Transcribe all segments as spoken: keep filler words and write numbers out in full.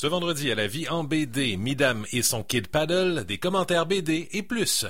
Ce vendredi à la vie en B D, Midam et son Kid Paddle, des commentaires B D et plus.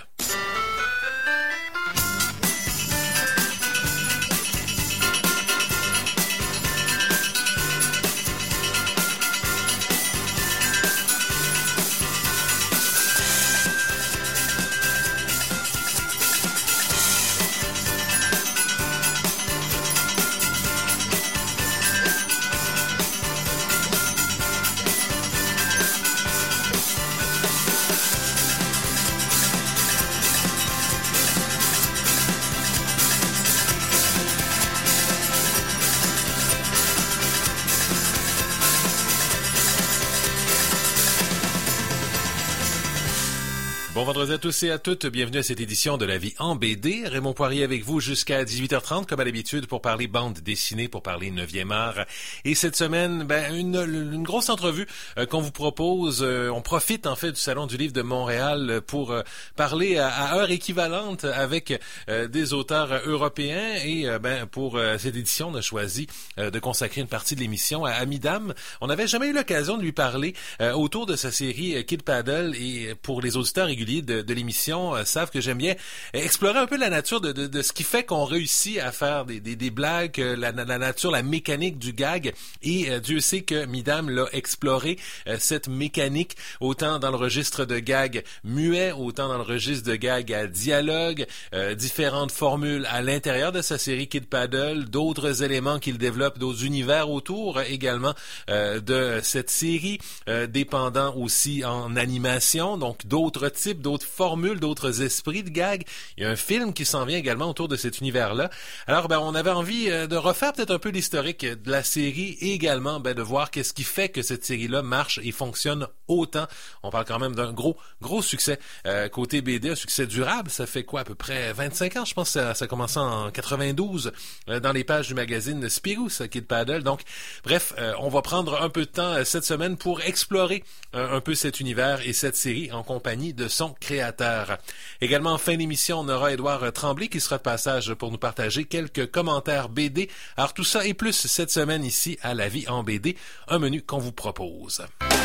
Bon vendredi à tous et à toutes, bienvenue à cette édition de La Vie en B D. Raymond Poirier avec vous jusqu'à dix-huit heures trente, comme à l'habitude, pour parler bande dessinée, pour parler neuvième art. Et cette semaine, ben une, une grosse entrevue euh, qu'on vous propose. Euh, on profite en fait du Salon du Livre de Montréal pour euh, parler à, à heure équivalente avec euh, des auteurs européens. Et euh, ben pour euh, cette édition, on a choisi euh, de consacrer une partie de l'émission à, à Midam. On n'avait jamais eu l'occasion de lui parler euh, autour de sa série euh, Kid Paddle. Et pour les auditeurs réguliers De, de l'émission euh, savent que j'aime bien explorer un peu la nature de, de, de ce qui fait qu'on réussit à faire des, des, des blagues, euh, la, la nature, la mécanique du gag. Et euh, Dieu sait que Midam l'a exploré, euh, cette mécanique, autant dans le registre de gag muet, autant dans le registre de gag à dialogue, euh, différentes formules à l'intérieur de sa série Kid Paddle, d'autres éléments qu'il développe, d'autres univers autour euh, également euh, de cette série, euh, dépendant aussi en animation, donc d'autres types, d'autres formules, d'autres esprits de gag. Il y a un film qui s'en vient également autour de cet univers-là. Alors, ben, on avait envie euh, de refaire peut-être un peu l'historique de la série et également ben, de voir qu'est-ce qui fait que cette série-là marche et fonctionne autant. On parle quand même d'un gros, gros succès euh, côté B D, un succès durable. Ça fait quoi, à peu près vingt-cinq ans, je pense que ça, ça a commencé en quatre-vingt-douze euh, dans les pages du magazine Spirou, ça, Kid Paddle. Donc, bref, euh, on va prendre un peu de temps euh, cette semaine pour explorer euh, un peu cet univers et cette série en compagnie de son créateur. Également, en fin d'émission, on aura Édouard Tremblay qui sera de passage pour nous partager quelques commentaires B D. Alors tout ça et plus cette semaine ici à La Vie en B D, un menu qu'on vous propose.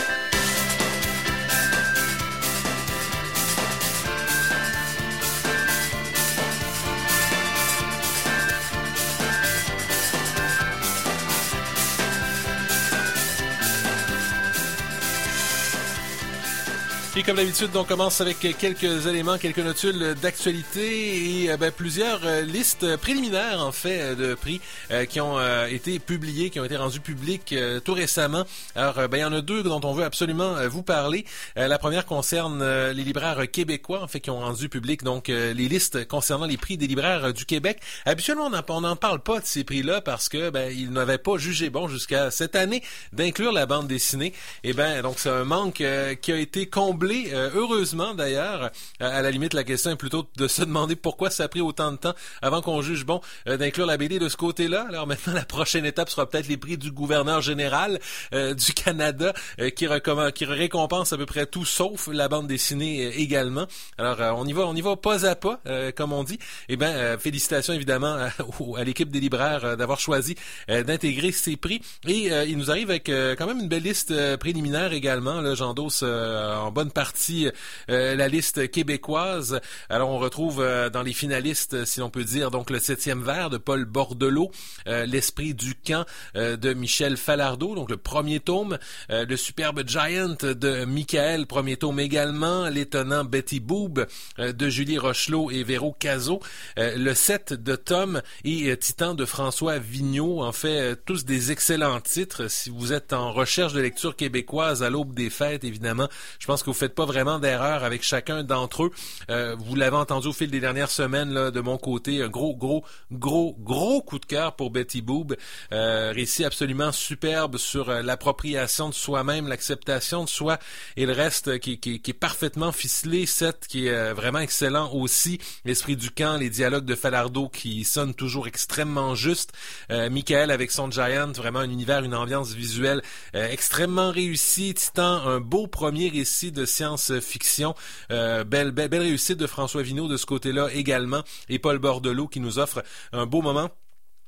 Et comme d'habitude, on commence avec quelques éléments, quelques notules d'actualité et ben, plusieurs euh, listes préliminaires, en fait, de prix euh, qui ont euh, été publiés, qui ont été rendus publics euh, tout récemment. Alors, ben, il y en a deux dont on veut absolument euh, vous parler. Euh, la première concerne euh, les libraires québécois, en fait, qui ont rendu public donc euh, les listes concernant les prix des libraires euh, du Québec. Habituellement, on n'en parle pas de ces prix-là parce que ben, ils n'avaient pas jugé bon jusqu'à cette année d'inclure la bande dessinée. Et ben, donc c'est un manque euh, qui a été comblé. Euh, heureusement d'ailleurs, à la limite la question est plutôt de se demander pourquoi ça a pris autant de temps avant qu'on juge bon euh, d'inclure la B D de ce côté-là. Alors maintenant la prochaine étape sera peut-être les prix du gouverneur général euh, du Canada euh, qui, recomm- qui récompense à peu près tout sauf la bande dessinée euh, également. Alors euh, on y va, on y va pas à pas euh, comme on dit. Et ben euh, félicitations évidemment à, à l'équipe des libraires euh, d'avoir choisi euh, d'intégrer ces prix. Et euh, il nous arrive avec euh, quand même une belle liste euh, préliminaire également. Là j'endosse euh, en bonne partie euh, la liste québécoise. Alors on retrouve euh, dans les finalistes, si l'on peut dire, donc le septième vers de Paul Bordelot, euh, l'esprit du camp euh, de Michel Falardeau, donc le premier tome, euh, le superbe Giant de Michael, premier tome également, l'étonnant Betty Boob euh, de Julie Rochelot et Véro Cazot, euh, le sept de Tom et euh, Titan de François Vigneault, en fait euh, tous des excellents titres. Si vous êtes en recherche de lecture québécoise à l'aube des fêtes, évidemment, je pense que vous faites pas vraiment d'erreur avec chacun d'entre eux. Euh, vous l'avez entendu au fil des dernières semaines, là, de mon côté, un gros, gros, gros, gros coup de cœur pour Betty Boob. Euh, récit absolument superbe sur euh, l'appropriation de soi-même, l'acceptation de soi et le reste qui, qui, qui est parfaitement ficelé. Sept qui est euh, vraiment excellent aussi. L'esprit du camp, les dialogues de Falardeau qui sonnent toujours extrêmement justes. Euh, Michael avec son Giant, vraiment un univers, une ambiance visuelle euh, extrêmement réussie. Titan, un beau premier récit de science-fiction. Euh, belle, belle, belle réussite de François Vigneault de ce côté-là également. Et Paul Bordelot qui nous offre un beau moment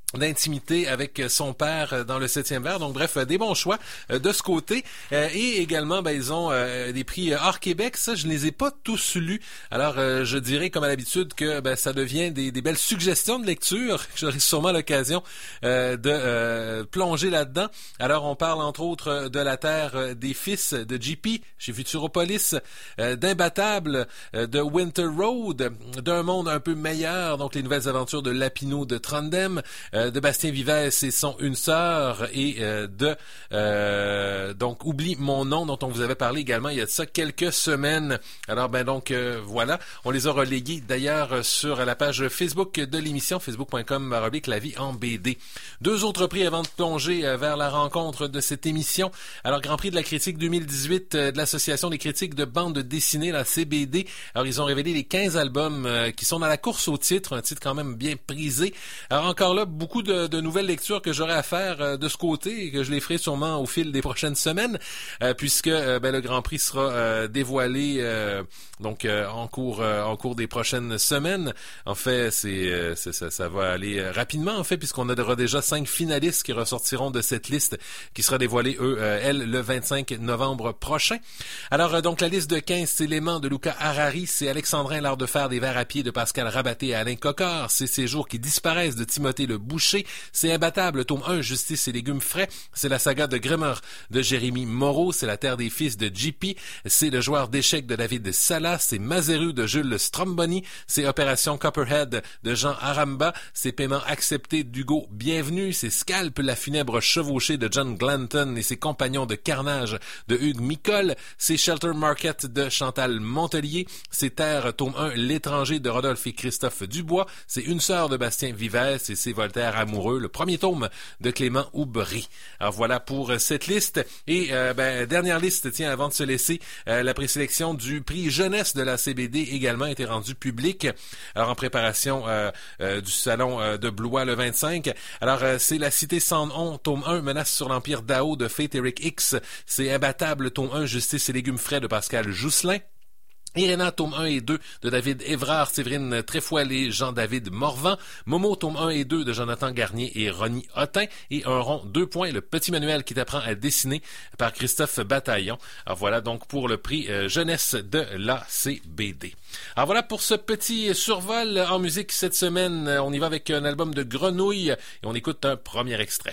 d'intimité avec son père dans le septième vers. Donc, bref, des bons choix de ce côté. Euh, et également, ben, ils ont euh, des prix hors Québec. Ça, je ne les ai pas tous lus. Alors, euh, je dirais, comme à l'habitude, que ben, ça devient des, des belles suggestions de lecture. J'aurai sûrement l'occasion euh, de euh, plonger là-dedans. Alors, on parle, entre autres, de La Terre des Fils de J P chez Futuropolis, euh, d'Imbattable, euh, de Winter Road, d'Un monde un peu meilleur, donc les nouvelles aventures de Lapino de Trondheim, de Bastien Vivès et son Une sœur, et euh, de euh, donc Oublie mon nom, dont on vous avait parlé également il y a de ça quelques semaines. Alors ben donc euh, voilà, on les a relayés d'ailleurs sur la page Facebook de l'émission, facebook point com slash la vie en B D. Deux autres prix avant de plonger vers la rencontre de cette émission. Alors, Grand Prix de la critique deux mille dix-huit de l'Association des critiques de bande dessinée, la C B D. Alors, ils ont révélé les quinze albums euh, qui sont dans la course au titre, un titre quand même bien prisé. Alors, encore là, beaucoup Beaucoup de, de nouvelles lectures que j'aurai à faire euh, de ce côté et que je les ferai sûrement au fil des prochaines semaines, euh, puisque euh, ben, le Grand Prix sera euh, dévoilé euh, donc euh, en cours euh, en cours des prochaines semaines. En fait, c'est, euh, c'est ça, ça va aller euh, rapidement en fait, puisqu'on aura déjà cinq finalistes qui ressortiront de cette liste, qui sera dévoilée eux, euh, elle, le vingt-cinq novembre prochain. Alors euh, donc la liste de quinze éléments de Luca Harari, c'est Alexandrin l'art de faire des vers à pied de Pascal Rabaté et Alain Coquart, c'est Ces jours qui disparaissent de Timothée Le Boucher, c'est Imbattable, tome un, Justice et légumes frais, c'est La saga de Grimmer de Jérémy Moreau, c'est La terre des fils de J P, c'est Le joueur d'échecs de David Salas, c'est Maseru de Jules Stromboni, c'est Opération Copperhead de Jean Aramba, c'est Paiement accepté d'Hugo Bienvenu, c'est Scalp, la funèbre chevauchée de John Glanton et ses compagnons de carnage de Hugues Micole, c'est Shelter Market de Chantal Montelier, c'est Terre, tome un, L'étranger de Rodolphe et Christophe Dubois, c'est Une sœur de Bastien Vivès et c'est Voltaire amoureux, le premier tome de Clément Aubry. Alors voilà pour cette liste. Et euh, ben, dernière liste, tiens, avant de se laisser, euh, la présélection du prix jeunesse de la C B D également a été rendue publique. Alors en préparation euh, euh, du salon euh, de Blois le vingt-cinq. Alors euh, c'est La cité sans nom, tome un, Menace sur l'empire Dao de Faith Eric X. C'est Imbattable, tome un, Justice et légumes frais de Pascal Jousselin. Irena, tome un et deux de David Évrard, Séverine Tréfoil et Jean-David Morvan. Momo, tome un et deux de Jonathan Garnier et Ronnie Hottin. Et Un rond, deux points, le petit manuel qui t'apprend à dessiner par Christophe Bataillon. Alors voilà donc pour le prix euh, jeunesse de la C B D. Alors voilà pour ce petit survol en musique cette semaine. On y va avec un album de Grenouille et on écoute un premier extrait.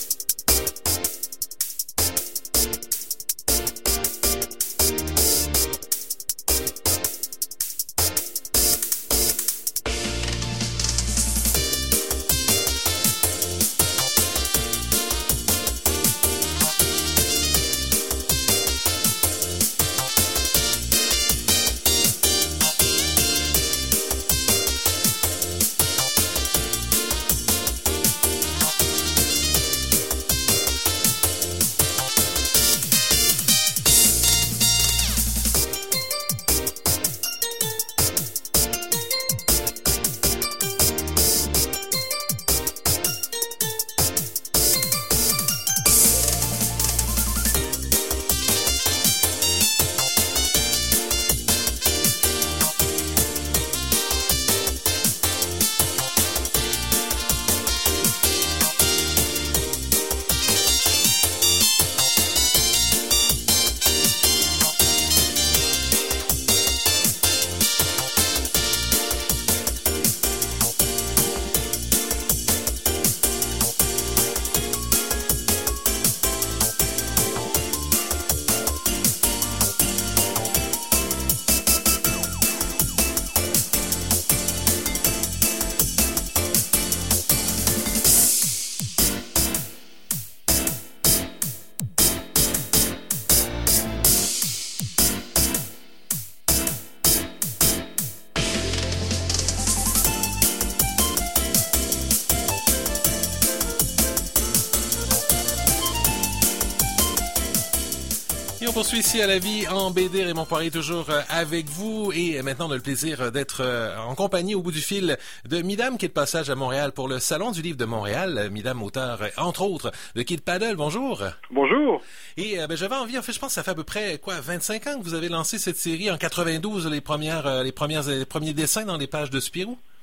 On poursuit ici à La Vie en B D. Raymond Poirier toujours avec vous et maintenant on a le plaisir d'être en compagnie au bout du fil de Midam qui est de passage à Montréal pour le Salon du Livre de Montréal. Midam, auteur entre autres de Kid Paddle. Bonjour. Bonjour. Et euh, ben, j'avais envie, en fait je pense que ça fait à peu près quoi vingt-cinq ans que vous avez lancé cette série en quatre-vingt-douze, les premières, euh, les premières, les premiers dessins dans les pages de Spirou.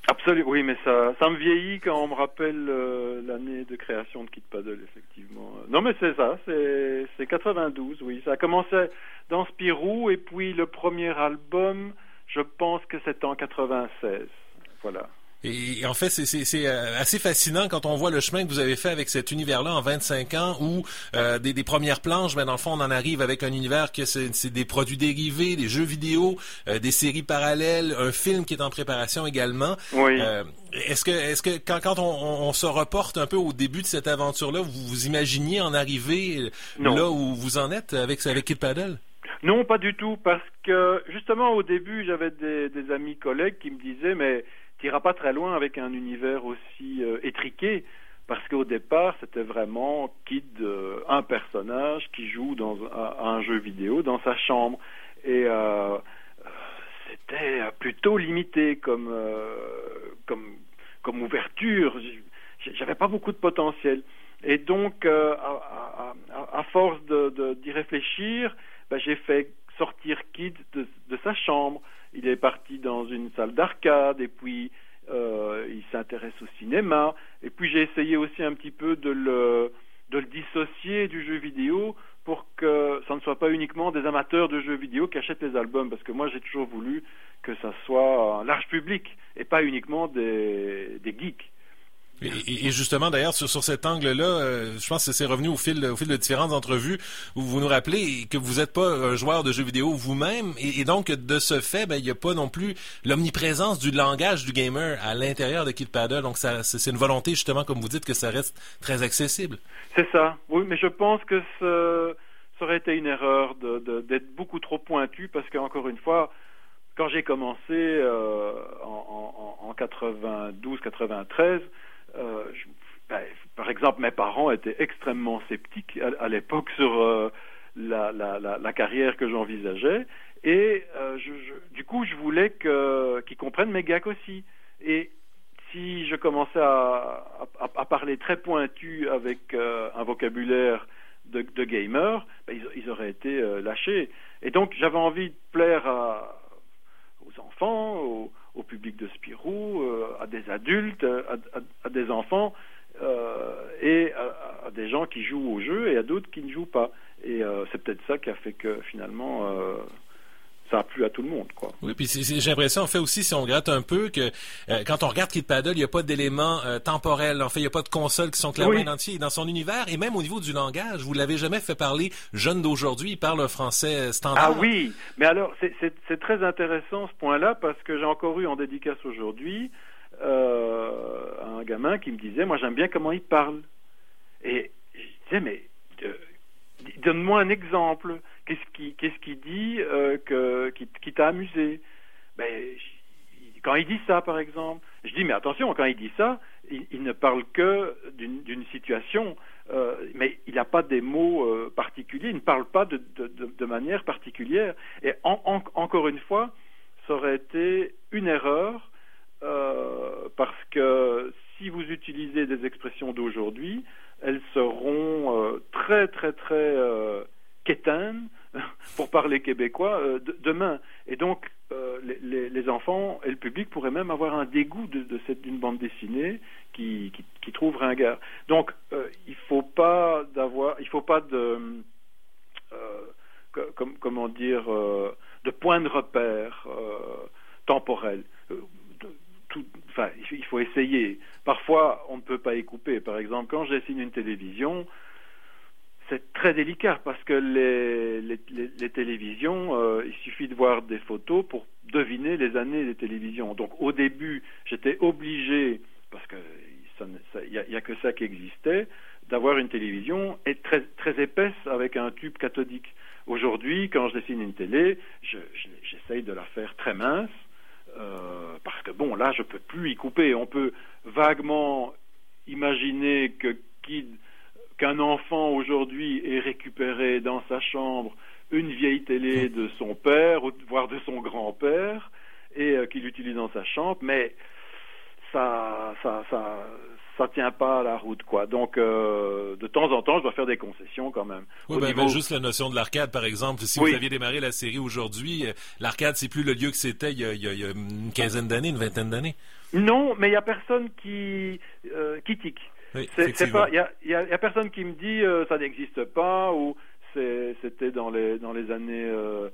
Absolument, oui, mais ça, ça me vieillit quand on me rappelle euh, l'année de création de Kid Paddle, effectivement. Non, mais c'est ça, c'est, c'est quatre-vingt-douze, oui. Ça a commencé dans Spirou, et puis le premier album, je pense que c'est en quatre-vingt-seize. Voilà. Et en fait, c'est, c'est, c'est assez fascinant quand on voit le chemin que vous avez fait avec cet univers-là en vingt-cinq ans, où euh, des, des premières planches, ben dans le fond, on en arrive avec un univers que c'est, c'est des produits dérivés, des jeux vidéo, euh, des séries parallèles, un film qui est en préparation également. Oui. Euh, est-ce que, est-ce que quand, quand on, on se reporte un peu au début de cette aventure-là, vous vous imaginiez en arriver non. là où vous en êtes avec, avec Kid Paddle? Non, pas du tout, parce que justement au début, j'avais des, des amis collègues qui me disaient, mais t'iras pas très loin avec un univers aussi euh, étriqué, parce qu'au départ, c'était vraiment Kid, euh, un personnage qui joue dans un, un jeu vidéo dans sa chambre, et euh, c'était plutôt limité comme euh, comme comme ouverture. J'avais pas beaucoup de potentiel, et donc euh, à, à, à force de, de, d'y réfléchir, ben, j'ai fait sortir Kid de, de sa chambre. Il est parti dans une salle d'arcade, et puis euh, il s'intéresse au cinéma, et puis j'ai essayé aussi un petit peu de le, de le dissocier du jeu vidéo pour que ça ne soit pas uniquement des amateurs de jeux vidéo qui achètent les albums, parce que moi j'ai toujours voulu que ça soit un large public et pas uniquement des, des geeks. Et, et justement, d'ailleurs, sur, sur cet angle-là, euh, je pense que c'est revenu au fil, au fil de différentes entrevues où vous nous rappelez que vous n'êtes pas un joueur de jeux vidéo vous-même, et, et donc de ce fait, ben il n'y a pas non plus l'omniprésence du langage du gamer à l'intérieur de Kid Paddle. Donc ça, c'est une volonté justement, comme vous dites, que ça reste très accessible. C'est ça. Oui, mais je pense que ce, ça aurait été une erreur de, de, d'être beaucoup trop pointu, parce qu'encore une fois, quand j'ai commencé euh, en, en, en quatre-vingt-douze quatre-vingt-treize. Euh, je, ben, par exemple, mes parents étaient extrêmement sceptiques à, à l'époque sur euh, la, la, la, la carrière que j'envisageais, et euh, je, je, du coup, je voulais que, qu'ils comprennent mes gags aussi. Et si je commençais à, à, à parler très pointu avec euh, un vocabulaire de, de gamer, ben, ils, ils auraient été euh, lâchés. Et donc, j'avais envie de plaire à, aux enfants, aux au public de Spirou, euh, à des adultes, à, à, à des enfants, euh, et à, à des gens qui jouent au jeu et à d'autres qui ne jouent pas. Et euh, c'est peut-être ça qui a fait que finalement euh, ça a plu à tout le monde, quoi. Oui, puis c'est, c'est, j'ai l'impression, en fait, aussi, si on gratte un peu, que euh, quand on regarde Kid Paddle, il n'y a pas d'éléments euh, temporels. En fait, il n'y a pas de consoles qui sont clairement oui. identifiées. Dans son univers, et même au niveau du langage, vous l'avez jamais fait parler jeune d'aujourd'hui. Il parle un français standard. Ah oui, mais alors, c'est, c'est, c'est très intéressant ce point-là, parce que j'ai encore eu en dédicace aujourd'hui euh, un gamin qui me disait, moi j'aime bien comment il parle. Et je disais, mais euh, donne-moi un exemple. Qu'est-ce qui, qu'est-ce qu'il dit euh, que, qui, qui t'a amusé? Ben, quand il dit ça, par exemple, je dis, mais attention, quand il dit ça, il, il ne parle que d'une, d'une situation, euh, mais il n'a pas des mots euh, particuliers, il ne parle pas de, de, de, de manière particulière. Et en, en, encore une fois, ça aurait été une erreur, euh, parce que si vous utilisez des expressions d'aujourd'hui, elles seront euh, très, très, très euh, quétaines, pour parler québécois, euh, de, demain. Et donc, euh, les, les enfants et le public pourraient même avoir un dégoût de, de cette, d'une bande dessinée qui, qui, qui trouve ringard. Donc, euh, il faut pas d'avoir, il faut pas de, euh, comme, comment dire, euh, de point de repère euh, temporel. Euh, de, tout, enfin, il faut essayer. Parfois, on ne peut pas y couper. Par exemple, quand je dessine une télévision, c'est très délicat, parce que les, les, les, les télévisions, euh, il suffit de voir des photos pour deviner les années des télévisions. Donc au début, j'étais obligé, parce que il n'y a, y a que ça qui existait, d'avoir une télévision et très, très épaisse avec un tube cathodique. Aujourd'hui, quand je dessine une télé, je, je, j'essaye de la faire très mince, euh, parce que bon, là, je peux plus y couper. On peut vaguement imaginer que Kid qu'un enfant aujourd'hui ait récupéré dans sa chambre une vieille télé de son père, voire de son grand-père, et euh, qu'il utilise dans sa chambre, mais ça, ça, ça, ça tient pas à la route, quoi. Donc, euh, de temps en temps, je dois faire des concessions quand même. Oui, ben, niveau... ben, juste la notion de l'arcade, par exemple. Si oui. vous aviez démarré la série aujourd'hui, euh, l'arcade, c'est plus le lieu que c'était il y a, il y a, il y a une quinzaine d'années, une vingtaine d'années. Non, mais il y a personne qui euh, qui tique. Oui, c'est, c'est pas, il y a, il y a, il y a personne qui me dit euh, ça n'existe pas ou c'est, c'était dans les dans les années euh,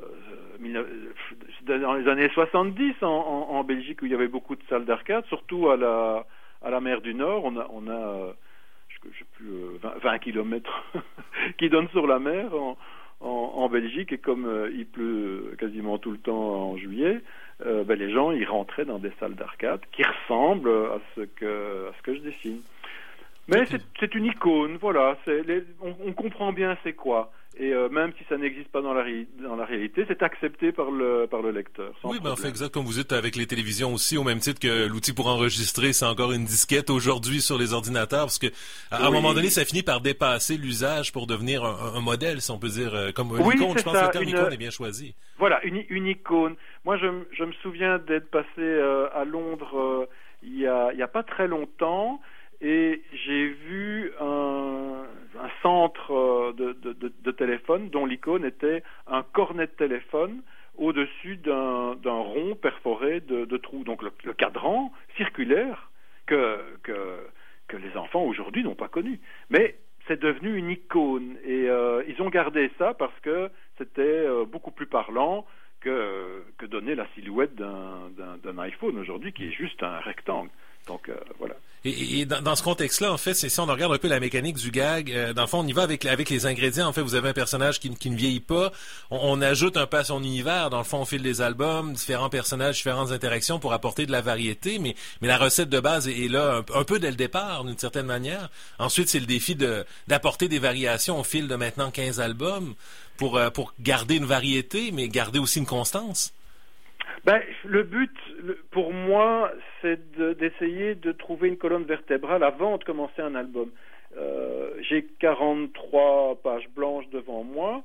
euh, dans les années soixante-dix en, en, en Belgique où il y avait beaucoup de salles d'arcade, surtout à la à la mer du Nord. On a on a euh, je, je sais plus euh, vingt, vingt kilomètres qui donnent sur la mer en, en, en Belgique, et comme euh, il pleut quasiment tout le temps en juillet, euh, ben, les gens ils rentraient dans des salles d'arcade qui ressemblent à ce que à ce que je dessine. Mais c'est, c'est une icône, voilà. C'est les, on, on comprend bien c'est quoi. Et euh, même si ça n'existe pas dans la, ré, dans la réalité, c'est accepté par le, par le lecteur. Oui, ben en fait, exact comme vous dites avec les télévisions aussi, au même titre que l'outil pour enregistrer, c'est encore une disquette aujourd'hui sur les ordinateurs, parce que à, oui. à un moment donné, ça finit par dépasser l'usage pour devenir un, un modèle, si on peut dire, comme une oui, icône. Je pense ça, que le terme une, icône est bien choisi. Voilà, une, une icône. Moi, je, je me souviens d'être passé euh, à Londres euh, il y a, il y a pas très longtemps. Et j'ai vu un, un centre de, de, de, de téléphone dont l'icône était un cornet de téléphone au-dessus d'un, d'un rond perforé de, de trous. Donc le, le cadran circulaire que, que, que les enfants aujourd'hui n'ont pas connu. Mais c'est devenu une icône. Et euh, ils ont gardé ça parce que c'était euh, beaucoup plus parlant que, que donner la silhouette d'un, d'un, d'un iPhone aujourd'hui qui est juste un rectangle. Donc, euh, voilà. Et, et dans, dans ce contexte-là, en fait, c'est, si on regarde un peu la mécanique du gag, euh, dans le fond, on y va avec, avec les ingrédients. En fait, vous avez un personnage qui, qui ne vieillit pas. On, on ajoute un peu à son univers. Dans le fond, on file des albums, différents personnages, différentes interactions pour apporter de la variété. Mais, mais la recette de base est, est là un, un peu dès le départ, d'une certaine manière. Ensuite, c'est le défi de, d'apporter des variations au fil de maintenant quinze albums pour, euh, pour garder une variété, mais garder aussi une constance. Ben, le but, pour moi, c'est de, d'essayer de trouver une colonne vertébrale avant de commencer un album. Euh, j'ai quarante-trois pages blanches devant moi,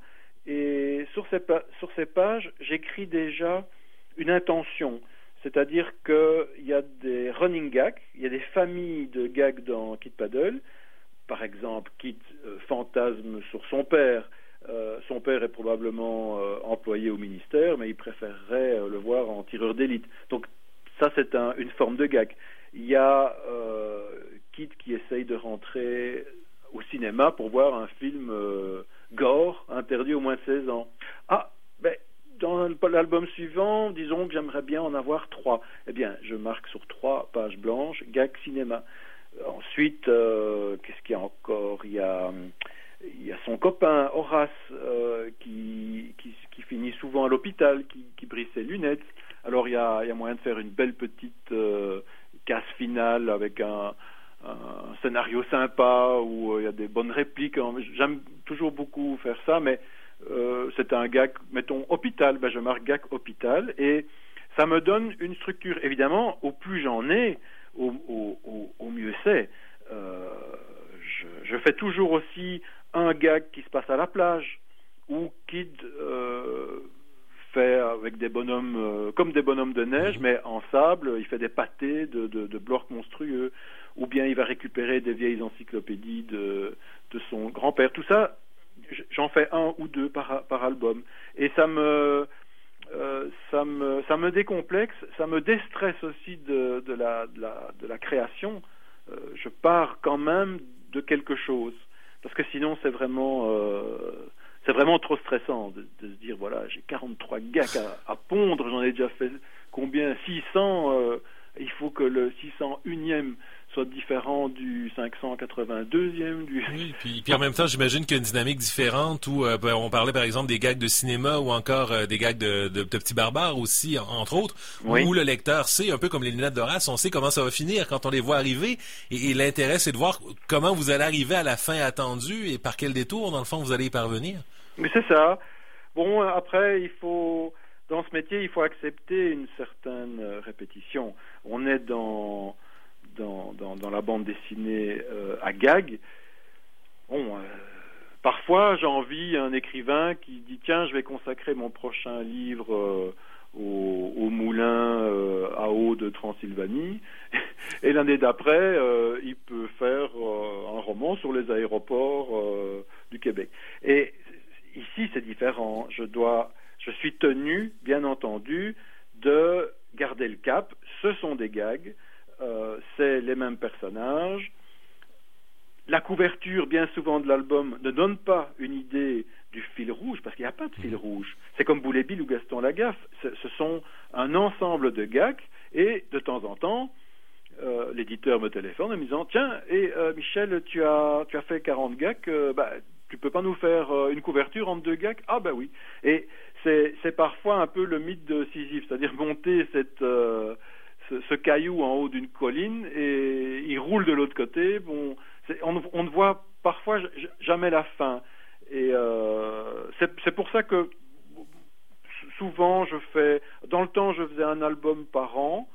et sur ces, pa- sur ces pages, j'écris déjà une intention. C'est-à-dire qu'il y a des running gags, il y a des familles de gags dans Kid Paddle. Par exemple, Kid euh, fantasme sur son père. Euh, son père est probablement euh, employé au ministère, mais il préférerait euh, le voir en tireur d'élite. Donc ça, c'est un, une forme de gag. Il y a euh, Kid qui essaye de rentrer au cinéma pour voir un film euh, gore, interdit au moins de seize ans. Ah, ben, dans l'album suivant, disons que j'aimerais bien en avoir trois. Eh bien, je marque sur trois pages blanches, gag cinéma. Ensuite, euh, qu'est-ce qu'il y a encore ? Il y a... Il y a son copain Horace euh, qui, qui, qui finit souvent à l'hôpital, qui, qui brise ses lunettes. Alors il y a, il y a moyen de faire une belle petite euh, casse finale avec un, un scénario sympa où euh, il y a des bonnes répliques. J'aime toujours beaucoup faire ça, mais euh, c'est un gag, mettons hôpital, ben je marque gag hôpital et ça me donne une structure. Évidemment, au plus j'en ai, au, au, au, au mieux c'est. Euh, je, je fais toujours aussi un gag qui se passe à la plage, où Kid euh, fait avec des bonhommes, euh, comme des bonhommes de neige, mais en sable, il fait des pâtés de, de, de blocs monstrueux, ou bien il va récupérer des vieilles encyclopédies de, de son grand-père. Tout ça, j'en fais un ou deux par, par album. Et ça me, euh, ça me, ça me décomplexe, ça me déstresse aussi de, de, la, de, la, de la création. Euh, je pars quand même de quelque chose. Parce que sinon, c'est vraiment, euh, c'est vraiment trop stressant de, de se dire, voilà, j'ai quarante-trois gags à, à pondre, j'en ai déjà fait combien ? six cents, euh, il faut que le six cent unième soit différent du cinq cent quatre-vingt-deuxième. Du... Oui, puis, puis en même temps, j'imagine qu'il y a une dynamique différente où euh, ben, on parlait par exemple des gags de cinéma ou encore euh, des gags de, de, de Petits Barbares aussi, entre autres, oui. Où le lecteur sait, un peu comme les lunettes d'Horace, on sait comment ça va finir quand on les voit arriver. Et, et l'intérêt, c'est de voir comment vous allez arriver à la fin attendue et par quel détour, dans le fond, vous allez y parvenir. Mais c'est ça. Bon, après, il faut... Dans ce métier, il faut accepter une certaine répétition. On est dans... Dans, dans, dans la bande dessinée euh, à gag. Bon, euh, parfois j'envie un écrivain qui dit tiens, je vais consacrer mon prochain livre euh, au, au moulin euh, à eau de Transylvanie et l'année d'après, euh, il peut faire euh, un roman sur les aéroports euh, du Québec. Et ici, c'est différent. Je dois, je suis tenu, bien entendu, de garder le cap. Ce sont des gags, euh, c'est les mêmes personnages. La couverture, bien souvent, de l'album ne donne pas une idée du fil rouge, parce qu'il n'y a pas de fil rouge. C'est comme Boulet Bill ou Gaston Lagaffe. Ce, ce sont un ensemble de gags, et de temps en temps, euh, l'éditeur me téléphone en me disant « Tiens, et euh, Michel, tu as, tu as fait quarante gags, euh, bah, tu peux pas nous faire euh, une couverture entre deux gags ?» Ah ben oui. Et c'est, c'est parfois un peu le mythe de Sisyphe, c'est-à-dire monter cette... Euh, Ce, ce caillou en haut d'une colline et il roule de l'autre côté. Bon, c'est, on, on ne voit parfois j- jamais la fin. Et euh, c'est, c'est pour ça que souvent je fais. Dans le temps, je faisais un album par an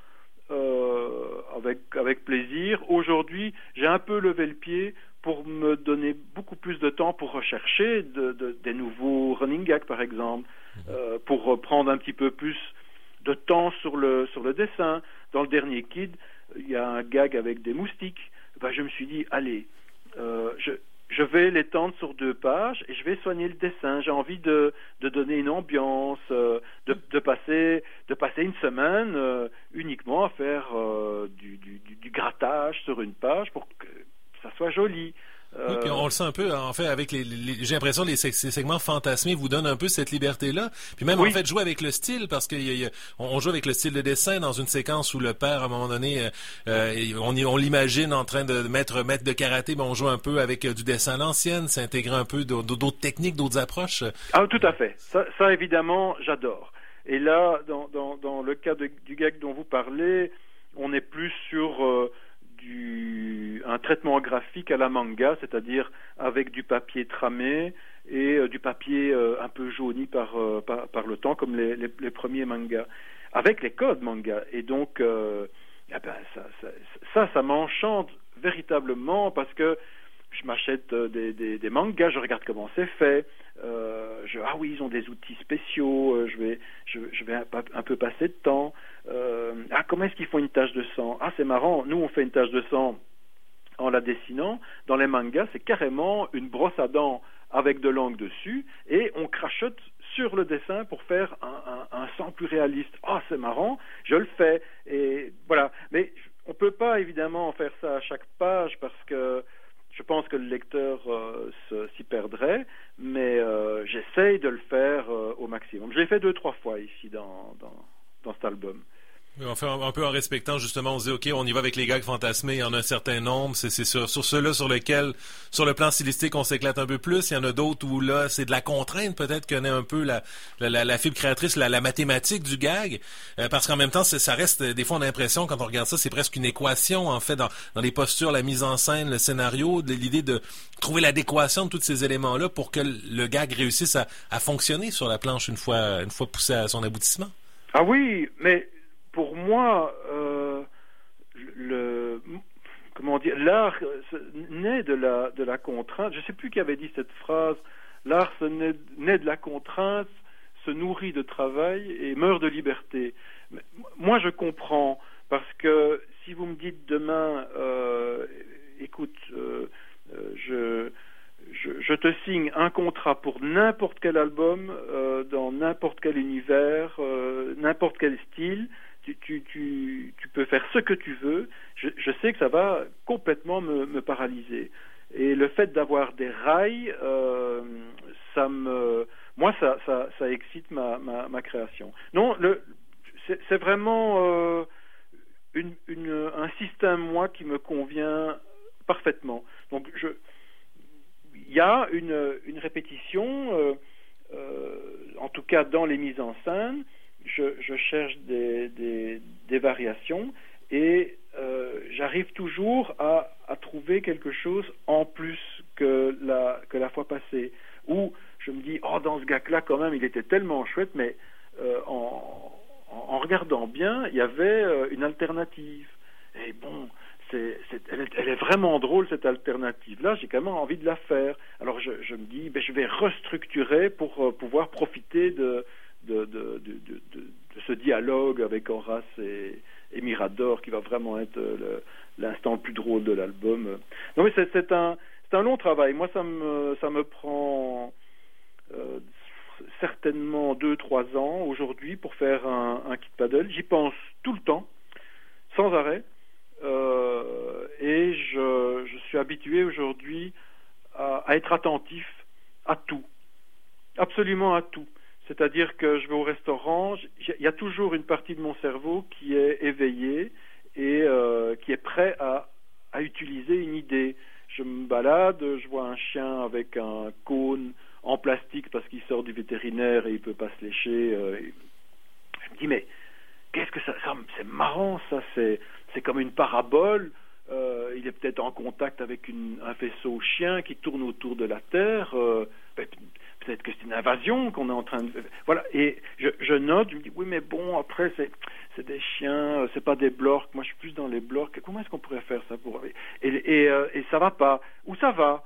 euh, avec avec plaisir. Aujourd'hui, j'ai un peu levé le pied pour me donner beaucoup plus de temps pour rechercher de, de, des nouveaux running gags, par exemple, euh, pour prendre un petit peu plus de temps sur le sur le dessin. Dans le dernier Kid, il y a un gag avec des moustiques. Ben, je me suis dit, allez, euh, je, je vais l'étendre sur deux pages et je vais soigner le dessin. J'ai envie de, de donner une ambiance, euh, de, de, passer, de passer une semaine euh, uniquement à faire euh, du, du, du grattage sur une page pour que ça soit joli. Oui, puis on le sent un peu, en fait, avec les, les j'ai l'impression que les, ces segments fantasmés vous donnent un peu cette liberté-là. Puis même, oui. en fait, jouer avec le style, parce qu'on joue avec le style de dessin dans une séquence où le père, à un moment donné, euh, on, on l'imagine en train de mettre maître de karaté, mais on joue un peu avec du dessin à l'ancienne, s'intégrer un peu d'autres techniques, d'autres approches. Ah, tout à fait. Ça, ça évidemment, j'adore. Et là, dans, dans, dans le cas de, du gag dont vous parlez, on est plus sur... Euh, Du, un traitement graphique à la manga, c'est-à-dire avec du papier tramé et euh, du papier euh, un peu jauni par, euh, par, par le temps, comme les, les, les premiers mangas, avec les codes manga. Et donc, euh, eh ben, ça, ça, ça, ça m'enchante véritablement parce que je m'achète des, des, des mangas, je regarde comment c'est fait, euh, je, ah oui, ils ont des outils spéciaux, euh, je vais, je, je vais un, un peu passer de temps. Euh, ah, comment est-ce qu'ils font une tache de sang? Ah, c'est marrant, nous on fait une tache de sang en la dessinant. Dans les mangas, c'est carrément une brosse à dents avec de l'encre dessus et on crachote sur le dessin pour faire un, un, un sang plus réaliste. Ah, c'est marrant, je le fais. Et voilà. Mais on peut pas évidemment faire ça à chaque page parce que je pense que le lecteur euh, se, s'y perdrait, mais euh, j'essaye de le faire euh, au maximum. Je l'ai fait deux, trois fois ici dans, dans, dans cet album. On fait un, un peu en respectant, justement, on se dit, OK, on y va avec les gags fantasmés, il y en a un certain nombre, c'est, c'est sur, sur ceux-là sur lesquels, sur le plan stylistique, on s'éclate un peu plus. Il y en a d'autres où, là, c'est de la contrainte, peut-être, qu'on est un peu la, la, la, la fibre créatrice, la, la mathématique du gag, euh, parce qu'en même temps, ça reste, des fois, on a l'impression, quand on regarde ça, c'est presque une équation, en fait, dans, dans les postures, la mise en scène, le scénario, de, l'idée de trouver l'adéquation de tous ces éléments-là pour que le gag réussisse à, à fonctionner sur la planche une fois, une fois poussé à son aboutissement. Ah oui, mais... Pour moi, euh, le, comment dire, l'art naît de la, de la contrainte. Je ne sais plus qui avait dit cette phrase. L'art se naît, naît de la contrainte, se nourrit de travail et meurt de liberté. Mais moi, je comprends, parce que si vous me dites demain, euh, écoute, euh, je... Je, je te signe un contrat pour n'importe quel album, euh, dans n'importe quel univers, euh, n'importe quel style. Tu, tu, tu, tu peux faire ce que tu veux. Je, je sais que ça va complètement me, me paralyser. Et le fait d'avoir des rails, euh, ça me, moi, ça, ça, ça excite ma, ma, ma création. Non, le, c'est, c'est vraiment euh, une, une, un système, moi, qui me convient parfaitement. Donc, je il y a une, une répétition, euh, euh, en tout cas dans les mises en scène, je, je cherche des, des, des variations et euh, j'arrive toujours à, à trouver quelque chose en plus que la, que la fois passée. Où je me dis, oh, dans ce gag-là, quand même, il était tellement chouette, mais euh, en, en regardant bien, il y avait euh, une alternative. Et bon... C'est, c'est, elle, est, elle est vraiment drôle, cette alternative-là, j'ai quand même envie de la faire. Alors je, je me dis, ben, je vais restructurer pour euh, pouvoir profiter de, de, de, de, de, de, de ce dialogue avec Horace et, et Mirador qui va vraiment être le, l'instant le plus drôle de l'album. Non mais c'est, c'est un c'est un long travail. Moi ça me ça me prend euh, certainement deux trois ans aujourd'hui pour faire un, un kit paddle. J'y pense tout le temps, sans arrêt, euh, et je je suis habitué aujourd'hui à, à être attentif à tout, absolument à tout. C'est-à-dire que je vais au restaurant, il y a toujours une partie de mon cerveau qui est éveillée et euh, qui est prêt à, à utiliser une idée. Je me balade, je vois un chien avec un cône en plastique parce qu'il sort du vétérinaire et il peut pas se lécher. Euh, je me dis, mais qu'est-ce que ça, ça c'est marrant ça, c'est, c'est comme une parabole. Euh, il est peut-être en contact avec une, un vaisseau chien qui tourne autour de la Terre. Euh, ben, peut-être que c'est une invasion qu'on est en train de... Voilà, et je, je note, je me dis, oui, mais bon, après, c'est, c'est des chiens, c'est pas des blorks, moi je suis plus dans les blorks, comment est-ce qu'on pourrait faire ça pour... Et, et, euh, et ça va pas, ou ça va,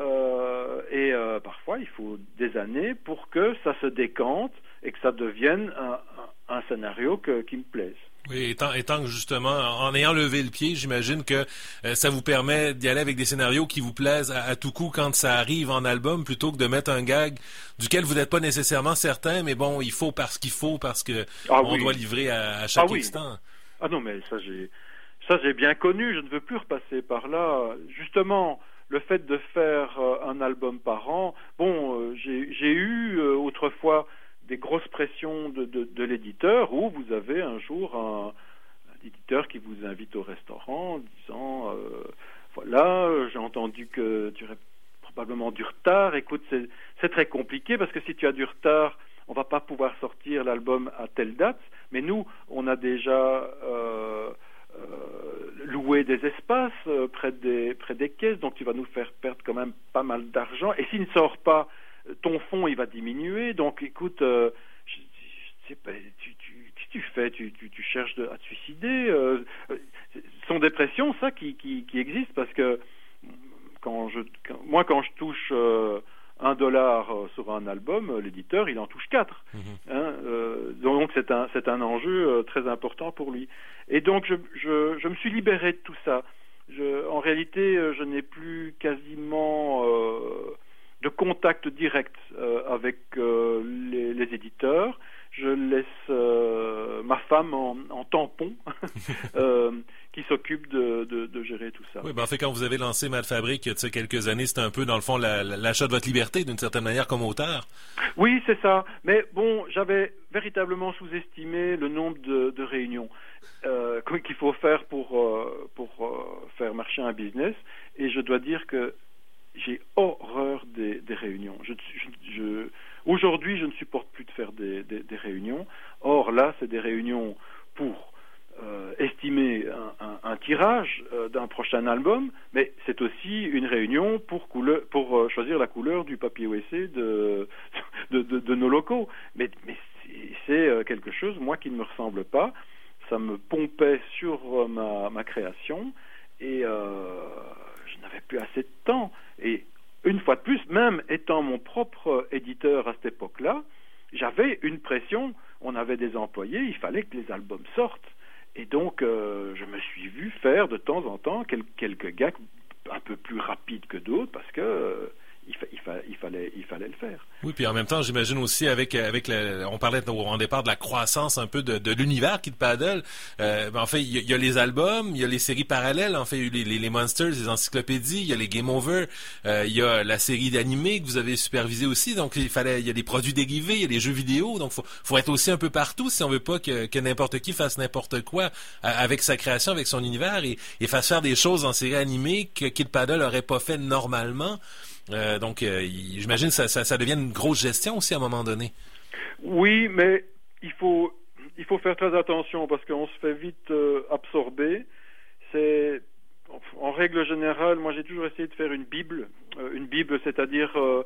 euh, et euh, parfois il faut des années pour que ça se décante et que ça devienne un, un, un scénario que, qui me plaise. Oui, étant, étant que justement, en ayant levé le pied, j'imagine que euh, ça vous permet d'y aller avec des scénarios qui vous plaisent à, à tout coup quand ça arrive en album, plutôt que de mettre un gag duquel vous n'êtes pas nécessairement certain, mais bon, il faut parce qu'il faut, parce que ah, on oui. doit livrer à, à chaque ah, oui. instant. Ah non, mais ça j'ai, ça j'ai bien connu, je ne veux plus repasser par là. Justement, le fait de faire euh, un album par an, bon, euh, j'ai, j'ai eu euh, autrefois des grosses pressions de, de, de l'éditeur, où vous avez un jour un, un éditeur qui vous invite au restaurant en disant euh, voilà, j'ai entendu que tu aurais probablement du retard, écoute, c'est, c'est très compliqué parce que si tu as du retard, on va pas pouvoir sortir l'album à telle date, mais nous, on a déjà euh, euh, loué des espaces euh, près des, près des caisses, donc tu vas nous faire perdre quand même pas mal d'argent, et s'il ne sort pas, ton fonds il va diminuer, donc écoute, euh, je, je sais pas, tu, tu, qu'est-ce que tu fais, tu, tu, tu cherches de, à te suicider, euh, ce sont des pressions ça qui, qui, qui existent, parce que quand je, quand, moi quand je touche euh, un dollar euh, sur un album, euh, l'éditeur il en touche quatre, mmh. hein, euh, donc c'est un, c'est un enjeu euh, très important pour lui, et donc je, je, je me suis libéré de tout ça. Je, en réalité euh, je n'ai plus quasiment euh, de contact direct euh, avec euh, les, les éditeurs. Je laisse euh, ma femme en, en tampon euh, qui s'occupe de, de, de gérer tout ça. Oui, ben en fait, quand vous avez lancé Mad Fabric il y a quelques années, c'était un peu, dans le fond, la, la, l'achat de votre liberté, d'une certaine manière, comme auteur. Oui, c'est ça. Mais bon, j'avais véritablement sous-estimé le nombre de, de réunions euh, qu'il faut faire pour, euh, pour euh, faire marcher un business. Et je dois dire que j'ai horreur des, des réunions. Je, je, je, aujourd'hui, je ne supporte plus de faire des, des, des réunions. Or, là, c'est des réunions pour euh, estimer un, un, un tirage euh, d'un prochain album, mais c'est aussi une réunion pour, couleur, pour euh, choisir la couleur du papier O S C de, de, de, de nos locaux. Mais, mais c'est, c'est euh, quelque chose, moi, qui ne me ressemble pas. Ça me pompait sur euh, ma, ma création, et euh, je n'avais plus assez de temps. Et une fois de plus, même étant mon propre éditeur à cette époque-là, j'avais une pression, on avait des employés, il fallait que les albums sortent. Et donc, euh, je me suis vu faire de temps en temps quel, quelques gags un peu plus rapides que d'autres, parce que euh, il, fa, il, fa, il, fallait, il fallait le faire. Oui, puis en même temps, j'imagine aussi avec avec le, on parlait au, en départ de la croissance un peu de, de l'univers Kid Paddle. Euh, ben en fait, il y, y a les albums, il y a les séries parallèles. En fait, il y a les, les, les Monsters, les encyclopédies, il y a les Game Over, euh, il y a la série d'animés que vous avez supervisé aussi. Donc, il fallait, il y a des produits dérivés, il y a les jeux vidéo. Donc, faut faut être aussi un peu partout si on veut pas que, que n'importe qui fasse n'importe quoi avec sa création, avec son univers, et, et fasse faire des choses en série animée que Kid Paddle aurait pas fait normalement. Euh, donc, euh, j'imagine que ça, ça, ça devient une grosse gestion aussi à un moment donné. Oui, mais il faut, il faut faire très attention parce qu'on se fait vite euh, absorber. C'est, en règle générale, moi j'ai toujours essayé de faire une Bible. Euh, une Bible, c'est-à-dire euh,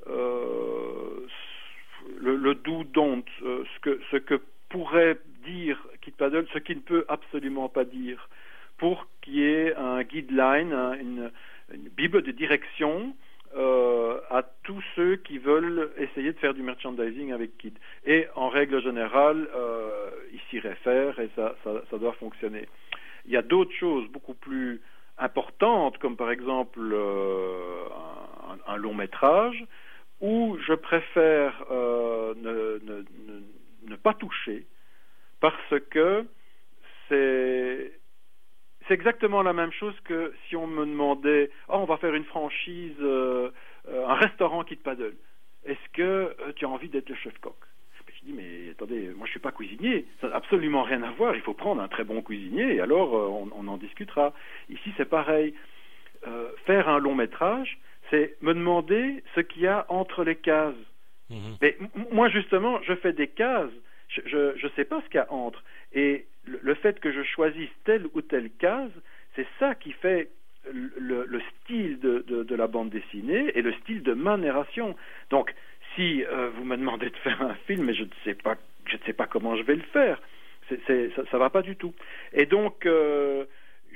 euh, le, le do don't, euh, ce que, ce que pourrait dire Kid Paddle, ce qu'il ne peut absolument pas dire, pour qu'il y ait un guideline, un, une, une Bible de direction euh, à tous ceux qui veulent essayer de faire du merchandising avec Kid. Et en règle générale, euh, ils s'y réfèrent et ça, ça, ça doit fonctionner. Il y a d'autres choses beaucoup plus importantes, comme par exemple euh, un, un long métrage, où je préfère euh, ne, ne, ne, ne pas toucher, parce que c'est... C'est exactement la même chose que si on me demandait « Oh, on va faire une franchise, euh, euh, un restaurant Kid Paddle. Est-ce que euh, tu as envie d'être le chef-coq ?» Je dis « Mais attendez, moi je suis pas cuisinier. Ça n'a absolument rien à voir. Il faut prendre un très bon cuisinier et alors euh, on, on en discutera. » Ici, c'est pareil. Euh, faire un long métrage, c'est me demander ce qu'il y a entre les cases. Mmh. Mais m- moi, justement, je fais des cases. Je ne sais pas ce qu'il y a entre. Et le, le fait que je choisisse telle ou telle case, c'est ça qui fait le, le style de, de, de la bande dessinée et le style de ma narration. Donc, si euh, vous me demandez de faire un film et je ne sais pas, je ne sais pas comment je vais le faire, c'est, c'est, ça ne va pas du tout. Et donc, euh,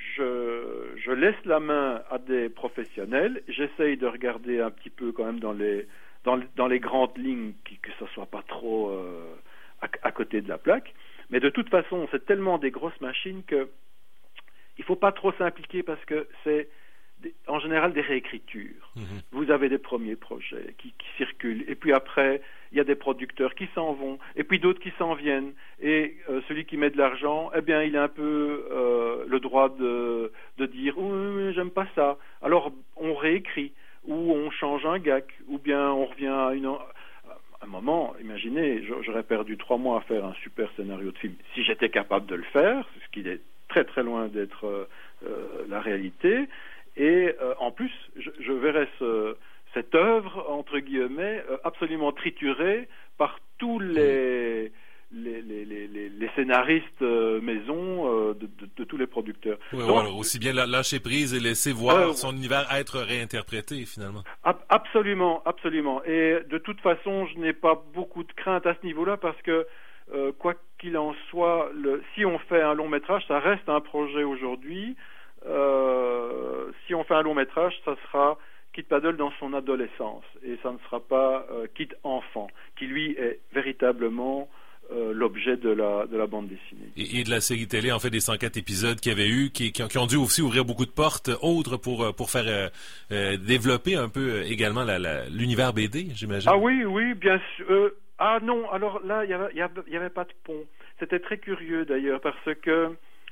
je, je laisse la main à des professionnels. J'essaye de regarder un petit peu quand même dans les, dans, dans les grandes lignes, que ça ne soit pas trop... Euh, À, à côté de la plaque, mais de toute façon, c'est tellement des grosses machines que il faut pas trop s'impliquer parce que c'est des, en général des réécritures. Mm-hmm. Vous avez des premiers projets qui, qui circulent, et puis après, il y a des producteurs qui s'en vont, et puis d'autres qui s'en viennent, et euh, celui qui met de l'argent, eh bien, il a un peu euh, le droit de, de dire oh, « j'aime pas ça », alors on réécrit, ou on change un gag, ou bien on revient à une... À un moment, imaginez, j'aurais perdu trois mois à faire un super scénario de film. Si j'étais capable de le faire, ce qui est très très loin d'être euh, la réalité, et euh, en plus, je, je verrais ce, cette œuvre, entre guillemets, euh, absolument triturée par tous les... Les, les, les, les scénaristes euh, maison euh, de, de, de tous les producteurs. Oui, donc, voilà, aussi bien lâcher prise et laisser voir euh, son univers être réinterprété finalement. Ab- absolument, absolument. Et de toute façon, je n'ai pas beaucoup de crainte à ce niveau-là parce que euh, quoi qu'il en soit, le, si on fait un long métrage, ça reste un projet aujourd'hui. Euh, si on fait un long métrage, ça sera Kid Paddle dans son adolescence et ça ne sera pas euh, Kid enfant, qui lui est véritablement Euh, l'objet de la, de la bande dessinée. Et, et de la série télé, en fait, des cent quatre épisodes qu'il y avait eu, qui, qui, qui ont dû aussi ouvrir beaucoup de portes autres pour, pour faire euh, euh, développer un peu euh, également la, la, l'univers B D, j'imagine. Ah oui, oui, bien sûr. Euh, ah non, alors là, il n'y avait, y avait pas de pont. C'était très curieux d'ailleurs, parce que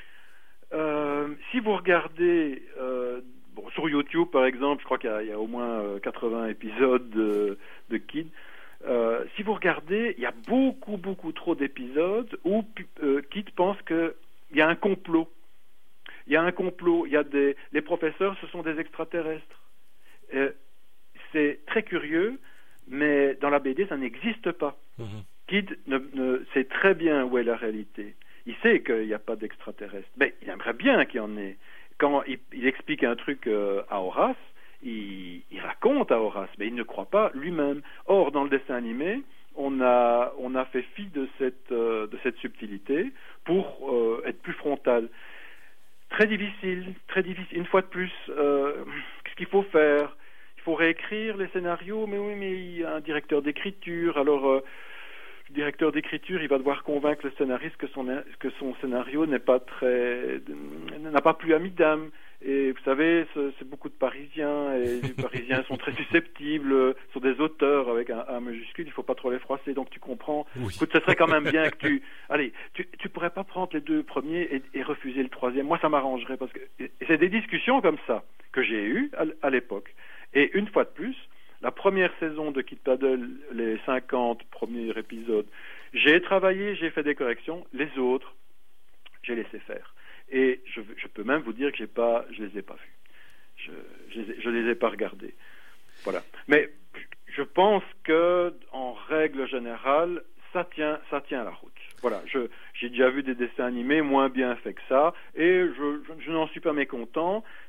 euh, si vous regardez euh, bon, sur YouTube, par exemple, je crois qu'il y a, il y a au moins euh, quatre-vingts épisodes de, de Kid. Euh, si vous regardez, il y a beaucoup, beaucoup trop d'épisodes où euh, Kid pense qu'il y a un complot. Il y a un complot. Il y a des, les professeurs, ce sont des extraterrestres. Euh, c'est très curieux, mais dans la B D, ça n'existe pas. Mm-hmm. Kid ne, ne, sait très bien où est la réalité. Il sait qu'il n'y a pas d'extraterrestres. Mais il aimerait bien qu'il y en ait. Quand il, il explique un truc euh, à Horace, Il, il raconte à Horace, mais il ne croit pas lui-même. Or, dans le dessin animé, on a, on a fait fi de cette, euh, de cette subtilité pour euh, être plus frontal. Très difficile, très difficile. Une fois de plus, euh, qu'est-ce qu'il faut faire? Il faut réécrire les scénarios, mais oui, mais il y a un directeur d'écriture. Alors, euh, le directeur d'écriture, il va devoir convaincre le scénariste que son, que son scénario n'est pas très, n'a pas plu à mi-dame. Et vous savez, c'est beaucoup de Parisiens, et les Parisiens sont très susceptibles, sont des auteurs avec un A majuscule, il ne faut pas trop les froisser, donc tu comprends. Oui. Écoute, ce serait quand même bien que tu... Allez, tu, tu pourrais pas prendre les deux premiers et, et refuser le troisième. Moi, ça m'arrangerait, parce que et c'est des discussions comme ça que j'ai eues à, à l'époque. Et une fois de plus, la première saison de Kid Paddle, les cinquante premiers épisodes, j'ai travaillé, j'ai fait des corrections, les autres, j'ai laissé faire. Et je, je peux même vous dire que j'ai pas, je les ai pas vus. Je, je, les ai, je les ai pas regardés. Voilà. Mais je pense que, en règle générale, ça tient, ça tient la route. Voilà. Je, j'ai déjà vu des dessins animés moins bien faits que ça, et je, je, je n'en suis pas mécontent.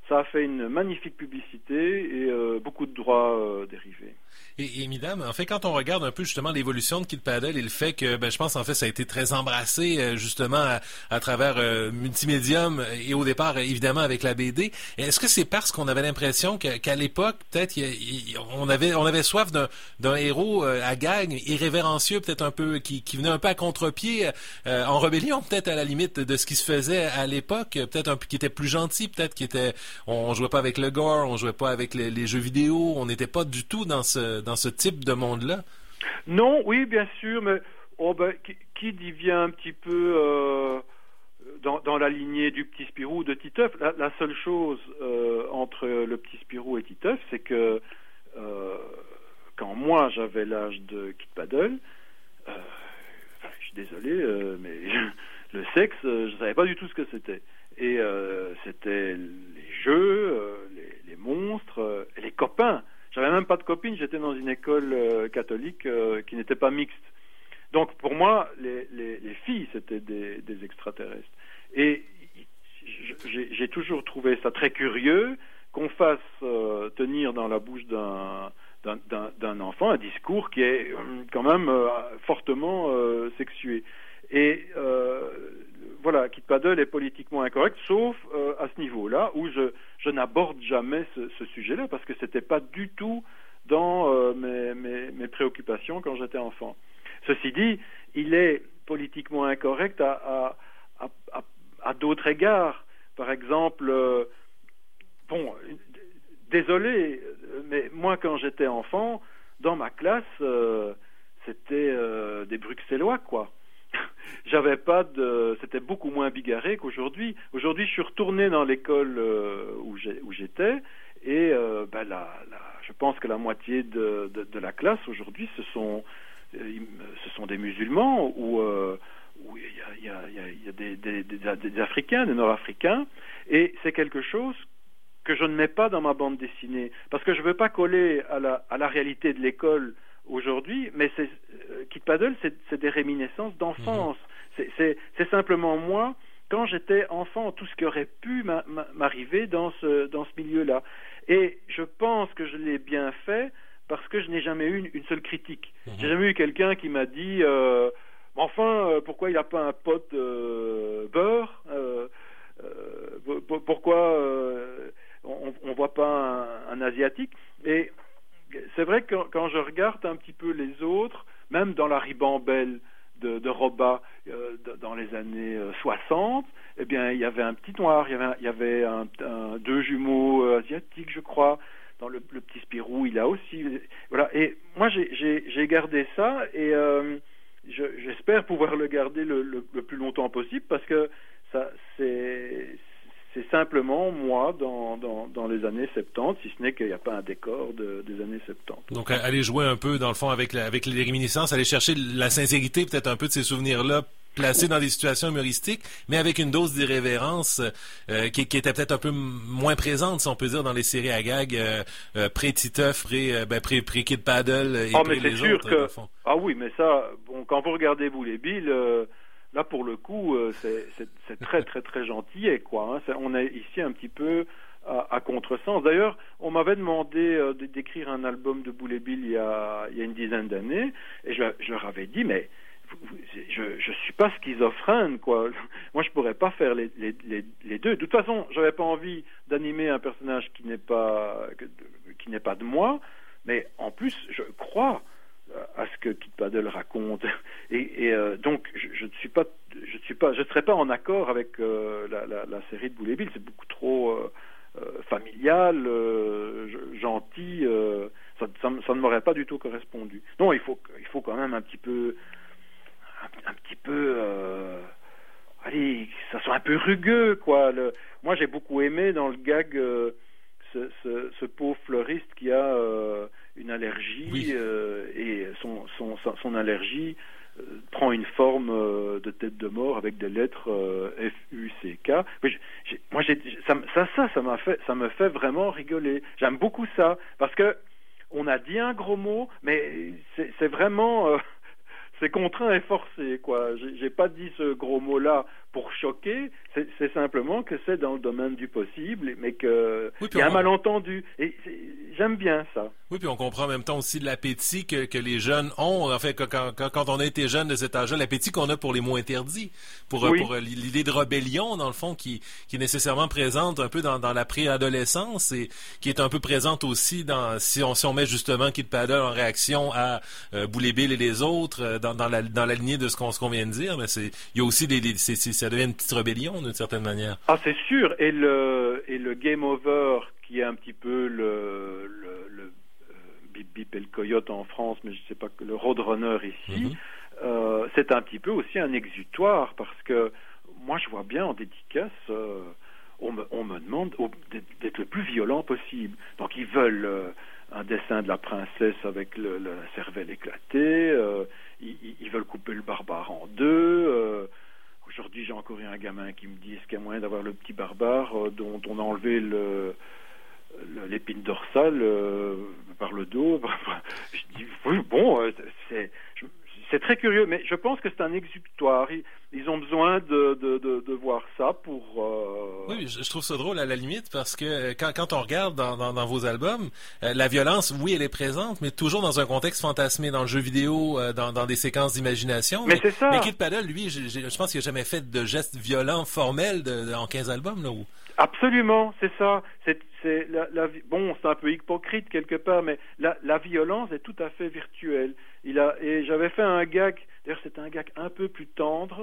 ça a fait une magnifique publicité et euh, beaucoup de droits euh, dérivés. Et, et Midam, en fait, quand on regarde un peu justement l'évolution de Kid Paddle et le fait que, ben, je pense en fait, ça a été très embrassé euh, justement à, à travers euh, multimédium et au départ, évidemment, avec la B D. Est-ce que c'est parce qu'on avait l'impression que, qu'à l'époque, peut-être, y a, y, on avait on avait soif d'un, d'un héros euh, à gag, irrévérencieux, peut-être un peu, qui, qui venait un peu à contre-pied, euh, en rébellion, peut-être à la limite de ce qui se faisait à l'époque, peut-être un peu qui était plus gentil, peut-être qui était, on, on jouait pas avec le gore, on jouait pas avec les, les jeux vidéo, on n'était pas du tout dans ce dans ce type de monde-là? Non, oui, bien sûr, mais oh ben, Kid y vient un petit peu euh, dans, dans la lignée du Petit Spirou de Titeuf. La, la seule chose euh, entre le Petit Spirou et Titeuf, c'est que euh, quand moi j'avais l'âge de Kid Paddle, euh, je suis désolé, euh, mais le sexe, je ne savais pas du tout ce que c'était. Et euh, c'était les jeux, euh, les, les monstres, euh, et les copains. J'avais même pas de copine, j'étais dans une école euh, catholique euh, qui n'était pas mixte. Donc pour moi, les, les, les filles, c'était des, des extraterrestres. Et j'ai, j'ai toujours trouvé ça très curieux qu'on fasse euh, tenir dans la bouche d'un, d'un, d'un, d'un enfant un discours qui est euh, quand même euh, fortement euh, sexué. Et euh, voilà, Kid Paddle est politiquement incorrect, sauf euh, à ce niveau-là, où je, je n'aborde jamais ce, ce sujet-là, parce que c'était pas du tout dans euh, mes, mes, mes préoccupations quand j'étais enfant. Ceci dit, il est politiquement incorrect à, à, à, à, à d'autres égards. Par exemple, euh, bon, désolé, mais moi quand j'étais enfant, dans ma classe, euh, c'était euh, des Bruxellois, quoi. J'avais pas de, c'était beaucoup moins bigarré qu'aujourd'hui. Aujourd'hui, je suis retourné dans l'école euh, où, j'ai, où j'étais et euh, ben la, la, je pense que la moitié de, de, de la classe aujourd'hui, ce sont, euh, ce sont des musulmans ou euh, où il y a, il y a, il y a, il y a des, des, des, des Africains, des Nord-Africains, et c'est quelque chose que je ne mets pas dans ma bande dessinée parce que je veux pas coller à la, à la réalité de l'école aujourd'hui, mais c'est, euh, Kid Paddle, c'est, c'est des réminiscences d'enfance. Mmh. C'est, c'est, c'est simplement moi, quand j'étais enfant, tout ce qui aurait pu m'a, m'arriver dans ce, dans ce milieu-là. Et je pense que je l'ai bien fait parce que je n'ai jamais eu une, une seule critique. Mmh. J'ai jamais eu quelqu'un qui m'a dit euh, enfin, euh, pourquoi il n'a pas un pote euh, beurre euh, euh, p- Pourquoi euh, on ne voit pas un, un Asiatique? Et c'est vrai que quand, quand je regarde un petit peu les autres, même dans la ribambelle de, de Roba euh, de, dans les années euh, soixante, eh bien il y avait un petit noir, il y avait, un, il y avait un, un, deux jumeaux euh, asiatiques, je crois. Dans le, le Petit Spirou, il a aussi, voilà. Et moi j'ai, j'ai, j'ai gardé ça et euh, je, j'espère pouvoir le garder le, le, le plus longtemps possible parce que ça c'est c'est simplement moi dans, dans, dans les années soixante-dix, si ce n'est qu'il n'y a pas un décor de, des années soixante-dix. Donc, aller jouer un peu, dans le fond, avec, la, avec les réminiscences, aller chercher la sincérité, peut-être un peu de ces souvenirs-là, placés dans des situations humoristiques, mais avec une dose d'irrévérence euh, qui, qui était peut-être un peu moins présente, si on peut dire, dans les séries à gag euh, euh, pré-Titeuf, pré, euh, ben, pré, pré-Kid Paddle et oh, pré mais c'est les sûr autres, que... dans le fond. Ah oui, mais ça, bon, quand vous regardez Boule et Bill... Euh... Là, pour le coup, euh, c'est, c'est, c'est très, très, très gentil, quoi. Hein. C'est, on est ici un petit peu à, à contresens. D'ailleurs, on m'avait demandé euh, d'écrire un album de Boule et Bill il y a, il y a une dizaine d'années, et je, je leur avais dit, mais vous, vous, je, je suis pas schizophrène, quoi. Moi, je pourrais pas faire les, les, les, les deux. De toute façon, j'avais pas envie d'animer un personnage qui n'est pas, qui n'est pas de moi, mais en plus, je crois à ce que Kid Paddle raconte et, et euh, donc je, je ne suis pas je ne suis pas je serais pas en accord avec euh, la, la, la série de Boule et Bill. C'est beaucoup trop euh, euh, familial, euh, gentil, euh, ça, ça, ça ne m'aurait pas du tout correspondu. Non, il faut il faut quand même un petit peu un, un petit peu euh, allez, que ça soit un peu rugueux, quoi. Le, moi j'ai beaucoup aimé dans le gag euh, ce, ce, ce pauvre fleuriste qui a euh, une allergie, oui. euh, et son, son, son allergie euh, prend une forme euh, de tête de mort avec des lettres euh, F U C K. Mais j'ai, j'ai, moi, j'ai, ça, ça, ça, ça m'a fait, ça me fait vraiment rigoler. J'aime beaucoup ça parce que on a dit un gros mot, mais c'est, c'est vraiment, euh, c'est contraint et forcé, quoi. J'ai, j'ai pas dit ce gros mot-là pour choquer, c'est, c'est simplement que c'est dans le domaine du possible, mais que oui, il y a on... un malentendu. Et j'aime bien ça. Oui, puis on comprend en même temps aussi l'appétit que, que les jeunes ont. En fait, quand, quand, quand on a été jeune de cet âge-là, l'appétit qu'on a pour les mots interdits, pour, oui. pour l'idée de rébellion, dans le fond, qui, qui est nécessairement présente un peu dans, dans la préadolescence et qui est un peu présente aussi dans si on, si on met justement Kid Paddle en réaction à euh, Bully Bill et les autres euh, dans, dans, la, dans la lignée de ce qu'on, ce qu'on vient de dire. Mais c'est, il y a aussi des, des c'est, c'est, ça devient une petite rébellion d'une certaine manière. Ah, c'est sûr. Et le, et le Game Over, qui est un petit peu le, le, le Bip Bip et le Coyote en France, mais je sais pas, le Roadrunner ici, mm-hmm. euh, c'est un petit peu aussi un exutoire, parce que moi je vois bien en dédicace, euh, on, me, on me demande oh, d'être le plus violent possible. Donc ils veulent euh, un dessin de la princesse avec le, le, la cervelle éclatée, euh, ils, ils veulent couper le barbare en deux. Euh, aujourd'hui j'ai encore eu un gamin qui me dit est-ce qu'il y a moyen d'avoir le petit barbare euh, dont on a enlevé le l'épine dorsale euh, par le dos. Je dis oui, bon, euh, c'est, c'est très curieux, mais je pense que c'est un exutoire. Ils, ils ont besoin de, de, de, de voir ça pour... Euh... Oui, je, je trouve ça drôle à la limite, parce que quand, quand on regarde dans, dans, dans vos albums, euh, la violence, oui, elle est présente, mais toujours dans un contexte fantasmé, dans le jeu vidéo, euh, dans, dans des séquences d'imagination. Mais, mais c'est ça. Mais Kid Paddle, lui, je, je, je pense qu'il n'a jamais fait de gestes violents formels de, de, en quinze albums, là, où... Absolument, c'est ça. C'est, c'est la, la, bon, c'est un peu hypocrite quelque part, mais la, la violence est tout à fait virtuelle. Il a, et j'avais fait un gag, d'ailleurs c'était un gag un peu plus tendre,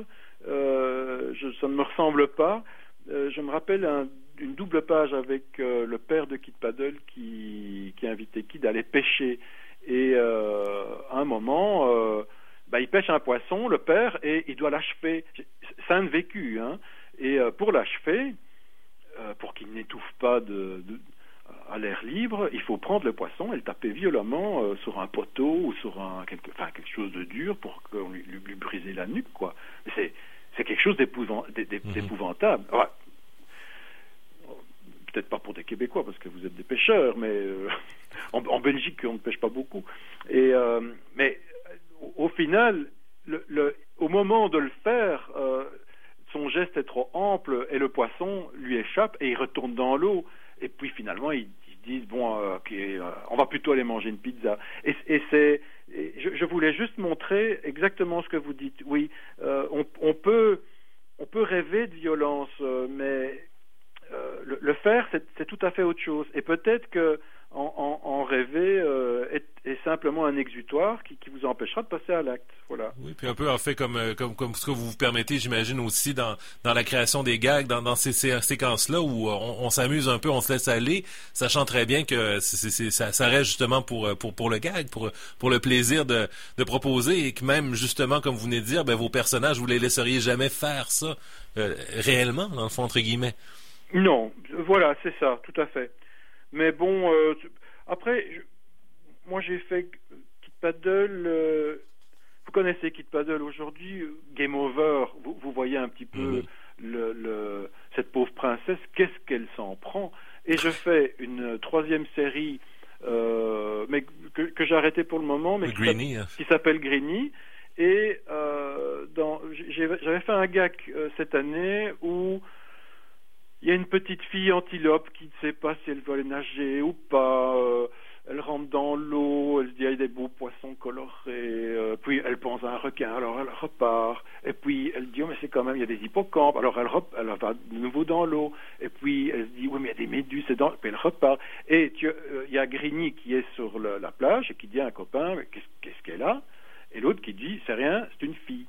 euh, je, ça ne me ressemble pas. Euh, je me rappelle un, une double page avec euh, le père de Kid Paddle qui, qui invitait Kid à aller pêcher. Et euh, à un moment, euh, bah, il pêche un poisson, le père, et il doit l'achever. C'est un vécu, hein. Et euh, pour l'achever, Euh, pour qu'il n'étouffe pas de, de, à l'air libre, il faut prendre le poisson et le taper violemment euh, sur un poteau ou sur un, quelque, enfin, quelque chose de dur pour qu'on lui, lui, lui brise la nuque, quoi. C'est, c'est quelque chose d'épouvant, d'é, d'é, d'épouvantable. Ouais. Peut-être pas pour des Québécois, parce que vous êtes des pêcheurs, mais euh, en, en Belgique, on ne pêche pas beaucoup. Et, euh, mais au, au final, le, le, au moment de le faire... Euh, son geste est trop ample et le poisson lui échappe et il retourne dans l'eau. Et puis finalement, ils, ils disent, bon, euh, okay, euh, on va plutôt aller manger une pizza. Et, et c'est, et je, je voulais juste montrer exactement ce que vous dites. Oui, euh, on, on, peut, on peut rêver de violence, euh, mais euh, le, le faire, c'est, c'est tout à fait autre chose. Et peut-être que en, en, en rêver euh, est, est simplement un exutoire qui, qui vous empêchera de passer à l'acte. Voilà. Oui, puis un peu en fait comme, comme, comme ce que vous vous permettez, j'imagine aussi dans, dans la création des gags, dans, dans ces, ces séquences-là où on, on s'amuse un peu, on se laisse aller, sachant très bien que c'est, c'est, ça, ça reste justement pour, pour, pour le gag, pour, pour le plaisir de, de proposer, et que même justement, comme vous venez de dire, ben, vos personnages, vous les laisseriez jamais faire ça euh, réellement, dans le fond, entre guillemets. Non, voilà, c'est ça, tout à fait. Mais bon, euh, après, je, moi j'ai fait Kid Paddle, euh, vous connaissez Kid Paddle aujourd'hui, Game Over, vous, vous voyez un petit peu mmh. le, le, cette pauvre princesse, qu'est-ce qu'elle s'en prend. Et je fais une troisième série, euh, mais que, que j'ai arrêtée pour le moment, mais qui, Greenie, s'appelle, qui s'appelle Greenie. Et euh, dans, j'ai, j'avais fait un gag euh, cette année où il y a une petite fille antilope qui ne sait pas si elle veut aller nager ou pas. Euh, elle rentre dans l'eau, elle se dit il y a des beaux poissons colorés. Euh, puis elle pense à un requin, alors elle repart. Et puis elle dit oh mais c'est quand même il y a des hippocampes. Alors elle, rep, elle va de nouveau dans l'eau. Et puis elle se dit oui mais il y a des méduses. Et dans... puis elle repart. Et il euh, y a Greenie qui est sur le, la plage et qui dit à un copain mais qu'est-ce, qu'est-ce qu'elle a? Et l'autre qui dit c'est rien, c'est une fille.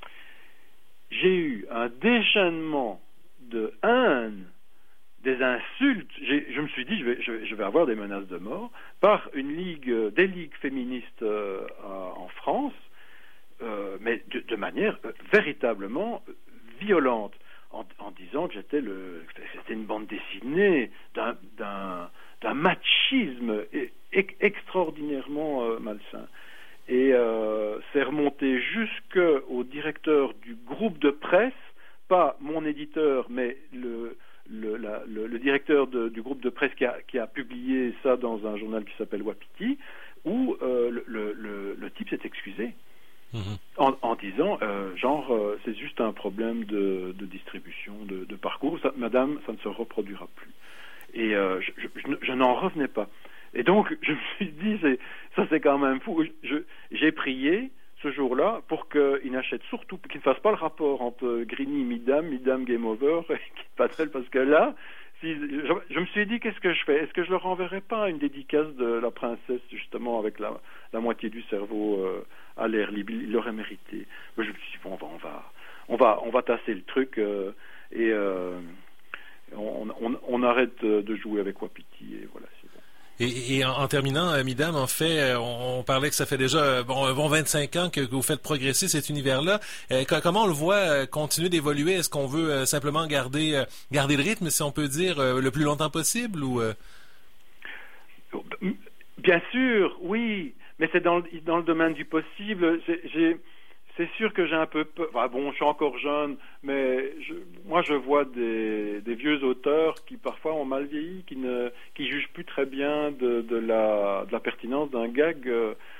J'ai eu un déchaînement de haine, des insultes, j'ai, je me suis dit je vais, je, je vais avoir des menaces de mort par une ligue, des ligues féministes euh, en France, euh, mais de, de manière euh, véritablement violente, en, en disant que j'étais le, c'était une bande dessinée d'un, d'un, d'un machisme e, e, extraordinairement euh, malsain. Et euh, c'est remonté jusqu'au directeur du groupe de presse, pas mon éditeur, mais le, le, la, le, le directeur de, du groupe de presse qui a, qui a publié ça dans un journal qui s'appelle Wapiti, où euh, le, le, le type s'est excusé. Mm-hmm. En, en disant, euh, genre, euh, c'est juste un problème de, de distribution, de, de parcours. Ça, madame, ça ne se reproduira plus. Et euh, je, je, je, je n'en revenais pas. Et donc, je me suis dit, c'est, ça c'est quand même fou. Je, j'ai prié ce jour-là pour qu'il n'achète surtout, qu'il ne fasse pas le rapport entre Greeny, Midam, Midam, Game Over et Kit Paddle, parce que là, si, je, je me suis dit, qu'est-ce que je fais? Est-ce que je leur enverrai pas une dédicace de la princesse, justement, avec la, la moitié du cerveau euh, à l'air libre? Il l'aurait mérité. Mais je me suis dit, bon, on va, on va, on va tasser le truc euh, et euh, on, on, on arrête de jouer avec Wapiti et voilà, c'est bon. Et, et en, en terminant, euh, Midam, en fait, on, on parlait que ça fait déjà euh, bon, un bon vingt-cinq ans que, que vous faites progresser cet univers-là. Euh, comment on le voit euh, continuer d'évoluer? Est-ce qu'on veut euh, simplement garder euh, garder le rythme, si on peut dire, euh, le plus longtemps possible ou euh... Bien sûr, oui, mais c'est dans le, dans le domaine du possible. J'ai, j'ai, c'est sûr que j'ai un peu peur. Enfin, bon, je suis encore jeune, mais je, moi je vois des, des vieux auteurs qui parfois ont mal vieilli, qui ne qui jugent plus très bien de, de, la, de la pertinence d'un gag.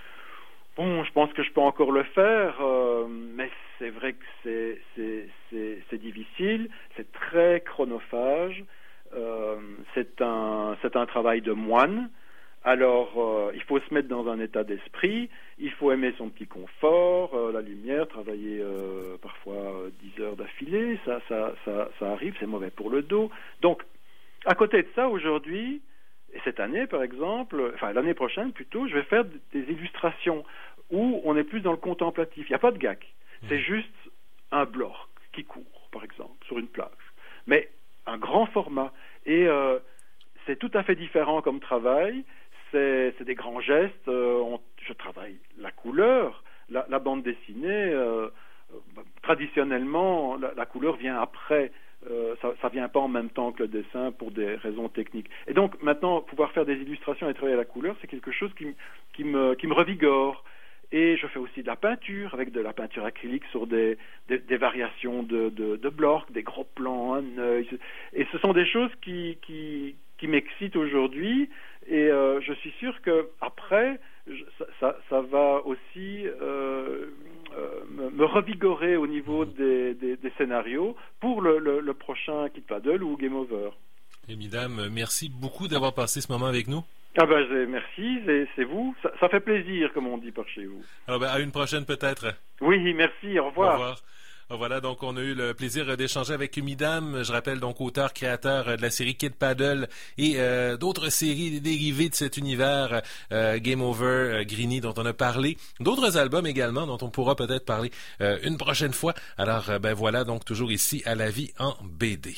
Bon, je pense que je peux encore le faire, euh, mais c'est vrai que c'est, c'est, c'est, c'est difficile, c'est très chronophage, euh, c'est un, c'est un travail de moine. Alors, euh, il faut se mettre dans un état d'esprit, il faut aimer son petit confort, euh, la lumière, travailler euh, parfois dix heures d'affilée, ça, ça, ça, ça arrive, c'est mauvais pour le dos. Donc, à côté de ça, aujourd'hui, et cette année par exemple, enfin l'année prochaine plutôt, je vais faire des illustrations où on est plus dans le contemplatif. Il n'y a pas de gag, c'est juste un bloc qui court, par exemple, sur une plage. Mais un grand format. Et euh, c'est tout à fait différent comme travail. C'est, c'est des grands gestes. Euh, on, je travaille la couleur. La, la bande dessinée, euh, euh, traditionnellement, la, la couleur vient après. Euh, ça, ça vient pas en même temps que le dessin pour des raisons techniques. Et donc maintenant, pouvoir faire des illustrations et travailler la couleur, c'est quelque chose qui, qui me, qui me revigore. Et je fais aussi de la peinture, avec de la peinture acrylique sur des, des, des variations de, de, de blocs, des gros plans, un œil. Et ce sont des choses qui, qui, qui m'excitent aujourd'hui. Et euh, je suis sûr que après, je, ça, ça va aussi euh, euh, me, me revigorer au niveau des, des, des scénarios pour le, le, le prochain Kit Paddle ou Game Over. Et mesdames, merci beaucoup d'avoir passé ce moment avec nous. Ah ben merci, c'est, c'est vous. Ça, ça fait plaisir, comme on dit par chez vous. Alors ben, à une prochaine peut-être. Oui, merci, au revoir. Au revoir. Voilà, donc on a eu le plaisir d'échanger avec Midam, je rappelle donc auteur, créateur de la série Kit Paddle et euh, d'autres séries dérivées de cet univers, euh, Game Over, euh, Greeny dont on a parlé, d'autres albums également dont on pourra peut-être parler euh, une prochaine fois. Alors euh, ben voilà, donc toujours ici à La Vie en B D.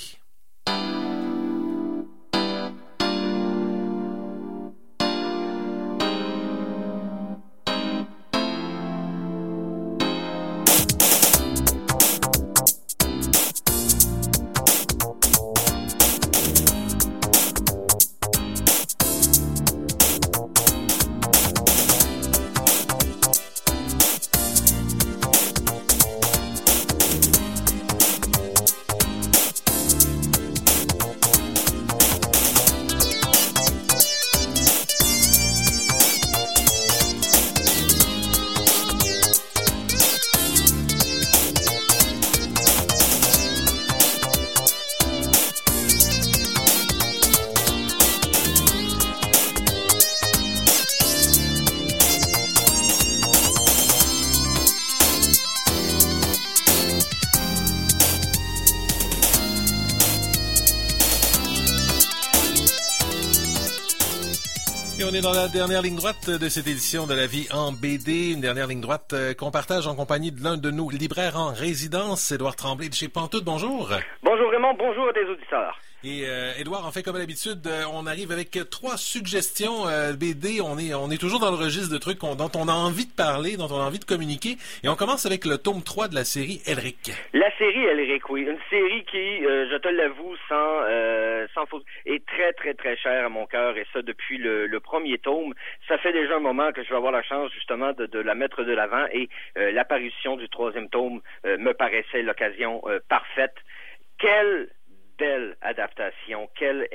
Et on est dans la dernière ligne droite de cette édition de La Vie en B D, une dernière ligne droite euh, qu'on partage en compagnie de l'un de nos libraires en résidence, Édouard Tremblay de chez Pantoute. Bonjour. Bonjour Raymond, bonjour à tes auditeurs. Et euh, Édouard, en fait, comme d'habitude, euh, on arrive avec trois suggestions euh, B D. On est on est toujours dans le registre de trucs qu'on, dont on a envie de parler, dont on a envie de communiquer. Et on commence avec le tome trois de la série Elric. La série Elric, oui. Une série qui, euh, je te l'avoue, sans, euh, sans faute, est très, très, très chère à mon cœur. Et ça, depuis le, le premier tome. Ça fait déjà un moment que je vais avoir la chance, justement, de, de la mettre de l'avant. Et euh, l'apparition du troisième tome euh, me paraissait l'occasion euh, parfaite. Quelle belle adaptation, quelle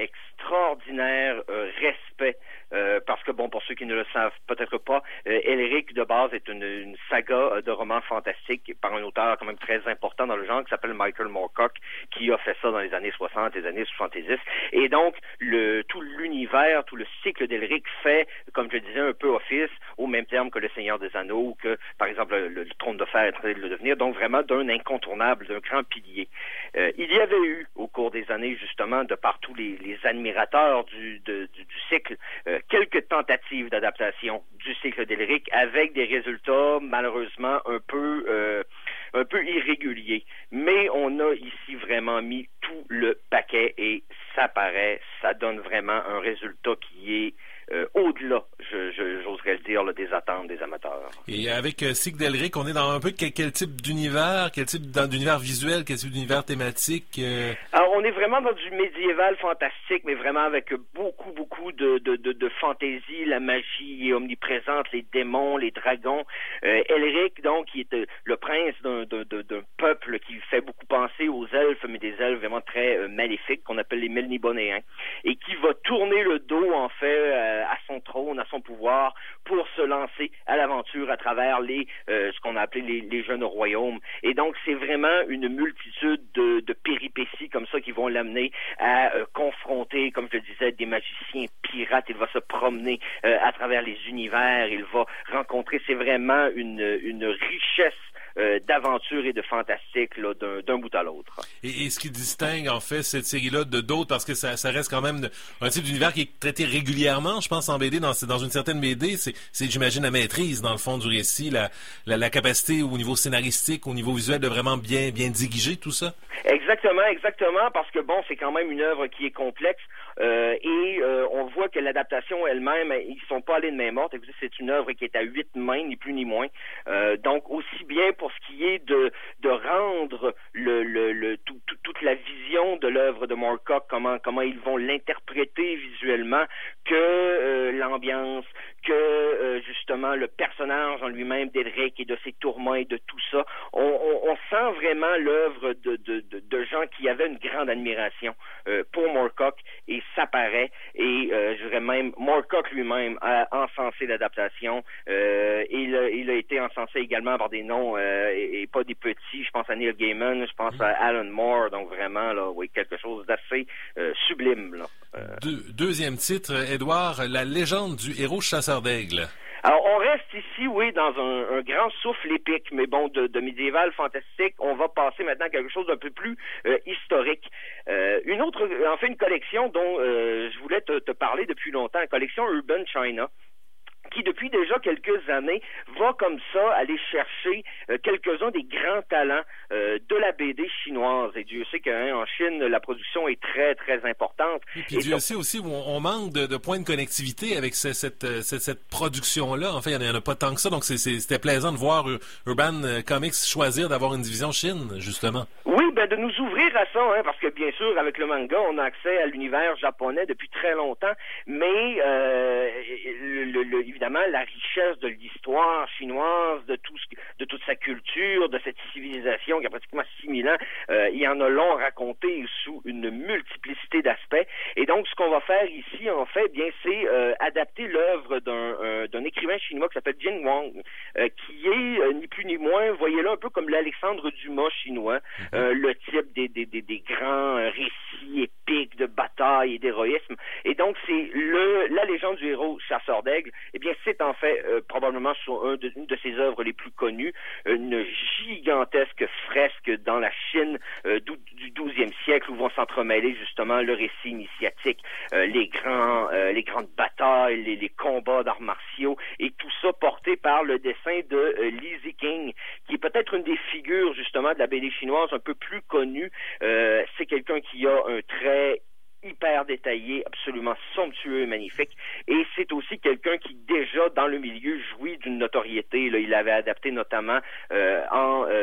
extraordinaire euh, respect. Euh, parce que, bon, pour ceux qui ne le savent peut-être pas, euh, Elric, de base, est une, une saga euh, de romans fantastiques par un auteur quand même très important dans le genre qui s'appelle Michael Moorcock, qui a fait ça dans les années soixante, les années soixante-dix. Et donc, le, tout l'univers, tout le cycle d'Elric fait, comme je disais, un peu office, au même terme que Le Seigneur des Anneaux, ou que, par exemple, le, le Trône de Fer est en train de le devenir, donc vraiment d'un incontournable, d'un grand pilier. Euh, il y avait eu, au cours des années, justement, de par tous les, les admirateurs du, de, du, du cycle, euh, quelques tentatives d'adaptation du cycle d'Elric avec des résultats malheureusement un peu euh, un peu irréguliers. Mais on a ici vraiment mis tout le paquet et ça paraît, ça donne vraiment un résultat qui est euh, au-delà, je, je, j'oserais le dire, là, des attentes des amateurs. Et avec euh, Cycle d'Elric, on est dans un peu quel, quel type d'univers, quel type d'univers visuel, quel type d'univers thématique? Euh... Alors, on est vraiment dans du médiéval fantastique, mais vraiment avec beaucoup, beaucoup de, de, de, de fantaisie. La magie est omniprésente, les démons, les dragons. Euh, Elric, donc, qui est euh, le prince d'un, d'un, d'un peuple qui fait beaucoup penser aux elfes, mais des elfes vraiment très euh, maléfiques, qu'on appelle les Melnibonéens, et qui va tourner le dos, en fait, euh, à son trône, à son pouvoir, pour se lancer à l'aventure à travers les euh, ce qu'on a appelé les, les jeunes royaumes. Et donc, c'est vraiment une multitude de, de péripéties comme ça qui vont l'amener à euh, confronter, comme je le disais, des magiciens pirates. Il va se promener euh, à travers les univers. Il va rencontrer, c'est vraiment une, une richesse Euh, d'aventure et de fantastique là, d'un, d'un bout à l'autre. Et, et ce qui distingue en fait cette série-là de d'autres, parce que ça, ça reste quand même un type d'univers qui est traité régulièrement, je pense en B D, dans, dans une certaine B D, c'est, c'est j'imagine la maîtrise dans le fond du récit, la, la, la capacité au niveau scénaristique, au niveau visuel de vraiment bien, bien diguiger tout ça. Exactement, exactement, parce que bon, c'est quand même une œuvre qui est complexe euh, et euh, on voit que l'adaptation elle-même, ils sont pas allés de main morte. Écoutez, c'est une œuvre qui est à huit mains, ni plus ni moins. Euh, donc aussi bien pour ce qui est de de rendre le le, le tout, tout, toute la vision de l'œuvre de Moorcock, comment comment ils vont l'interpréter visuellement, que euh, l'ambiance, que euh, justement le personnage en lui-même d'Elric et de ses tourments et de tout ça, on, on, on sent vraiment l'œuvre de, de, de, de gens qui avaient une grande admiration euh, pour Moorcock et ça paraît. Et euh, je dirais même Moorcock lui-même a encensé l'adaptation. Euh, il, a, il a été encensé également par des noms euh, et, et pas des petits. Je pense à Neil Gaiman, je pense à Alan Moore. Donc vraiment là, oui, quelque chose d'assez euh, sublime là. Euh, Deux, deuxième titre, Édouard, la légende du héros chasseur d'aigle. Alors, on reste ici, oui, dans un, un grand souffle épique, mais bon, de, de médiéval fantastique. On va passer maintenant à quelque chose d'un peu plus euh, historique. Euh, une autre, en fait, une collection dont euh, je voulais te, te parler depuis longtemps, la collection Urban China, qui depuis déjà quelques années va comme ça aller chercher euh, quelques-uns des grands talents euh, de la B D chinoise. Et Dieu sait qu'en hein, Chine, la production est très, très importante. Et puis et Dieu donc, sait aussi où on, on manque de, de points de connectivité avec ce, cette, cette, cette production-là. En fait, il n'y en, en a pas tant que ça, donc c'est, c'est, c'était plaisant de voir Urban Comics choisir d'avoir une division Chine, justement. Oui, ben de nous ouvrir à ça, hein, parce que bien sûr, avec le manga, on a accès à l'univers japonais depuis très longtemps, mais euh, le, le, le, évidemment, la richesse de l'histoire chinoise, de tout ce, de toute sa culture, de cette civilisation qui a pratiquement six mille ans, euh, il y en a long raconté sous une multiplicité d'aspects. Et donc, ce qu'on va faire ici, en fait, bien, c'est euh, adapter l'œuvre d'un, euh, d'un écrivain chinois qui s'appelle Jin Wang, euh, qui est euh, ni plus ni moins, voyez-le, un peu comme l'Alexandre Dumas chinois, euh, le type des, des, des, des grands récits épiques de bataille et d'héroïsme. Et donc, c'est le la légende du héros chasseur d'aigle. Eh bien, c'est en fait euh, probablement sur un de, une de ses œuvres les plus connues, une gigantesque fresque dans la Chine euh, du douzième siècle où vont s'entremêler justement le récit initiatique, euh, les grands, euh, les grandes batailles, les, les combats d'arts martiaux et tout ça porté par le dessin de euh, Li Ziqing, qui est peut-être une des figures justement de la B D chinoise un peu plus connue. Euh, c'est quelqu'un qui a un trait hyper détaillé, absolument somptueux et magnifique. Et c'est aussi quelqu'un qui, déjà, dans le milieu, jouit d'une notoriété. Là, il avait adapté notamment euh, en euh, justement